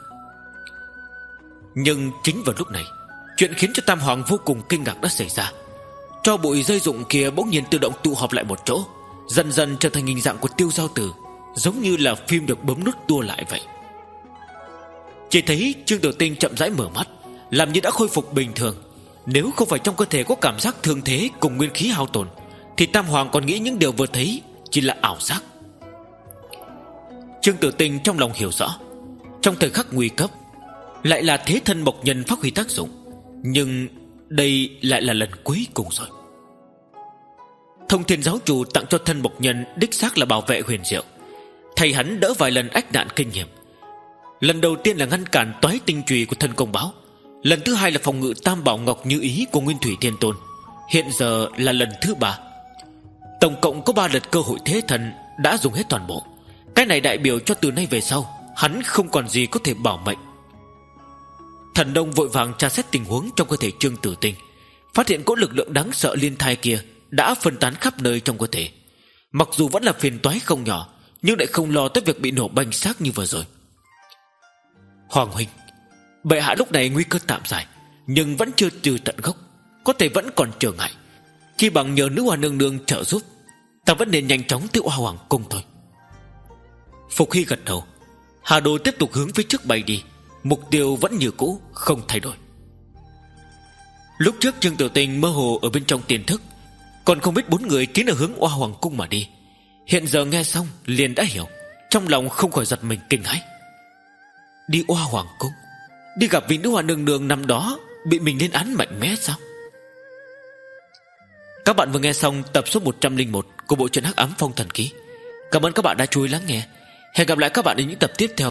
Nhưng chính vào lúc này, chuyện khiến cho Tam Hoàng vô cùng kinh ngạc đã xảy ra. Tro bụi rơi rụng kia bỗng nhiên tự động tụ họp lại một chỗ, dần dần trở thành hình dạng của Tiêu Giao Tử, giống như là phim được bấm nút tua lại vậy. Chỉ thấy Trương Tử Tinh chậm rãi mở mắt, làm như đã khôi phục bình thường. Nếu không phải trong cơ thể có cảm giác thương thế cùng nguyên khí hao tổn, thì Tam Hoàng còn nghĩ những điều vừa thấy chỉ là ảo giác. Trương Tử Tinh trong lòng hiểu rõ, trong thời khắc nguy cấp lại là thế thân mộc nhân phát huy tác dụng, nhưng đây lại là lần cuối cùng rồi. Thông Thiên giáo chủ tặng cho thân mộc nhân đích xác là bảo vệ huyền diệu, thầy hắn đỡ vài lần ách nạn kinh nghiệm. Lần đầu tiên là ngăn cản toái tinh chùy của thân công báo, lần thứ hai là phòng ngự tam bảo ngọc như ý của Nguyên Thủy Thiên Tôn, hiện giờ là lần thứ ba. Tổng cộng có ba lượt cơ hội thế thần đã dùng hết toàn bộ. Cái này đại biểu cho từ nay về sau hắn không còn gì có thể bảo mệnh. Thần Đông vội vàng tra xét tình huống trong cơ thể Trương Tử Tinh, phát hiện cỗ lực lượng đáng sợ Liên Thai kia đã phân tán khắp nơi trong cơ thể. Mặc dù vẫn là phiền toái không nhỏ, nhưng lại không lo tới việc bị nổ banh xác như vừa rồi. Hoàng huynh, bệ hạ lúc này nguy cơ tạm giải, nhưng vẫn chưa trừ tận gốc, có thể vẫn còn trở ngại. Chỉ bằng nhờ nữ hoa nương nương trợ giúp, ta vẫn nên nhanh chóng tới Hoa Hoàng cung thôi. Phục Hy gật đầu. Hà Đồ tiếp tục hướng phía trước bay đi, mục tiêu vẫn như cũ, không thay đổi. Lúc trước Trương Tử Tinh mơ hồ ở bên trong tiềm thức, còn không biết bốn người tiến ở hướng Hoa Hoàng cung mà đi. Hiện giờ nghe xong liền đã hiểu, trong lòng không khỏi giật mình kinh hãi. Đi Hoa Hoàng cung, đi gặp vị nữ hoa nương nương năm đó bị mình lên án mạnh mẽ sao? Các bạn vừa nghe xong tập số một trăm lẻ một của bộ truyện Hắc Ám Phong Thần Ký. Cảm ơn các bạn đã chú ý lắng nghe. Hẹn gặp lại các bạn ở những tập tiếp theo.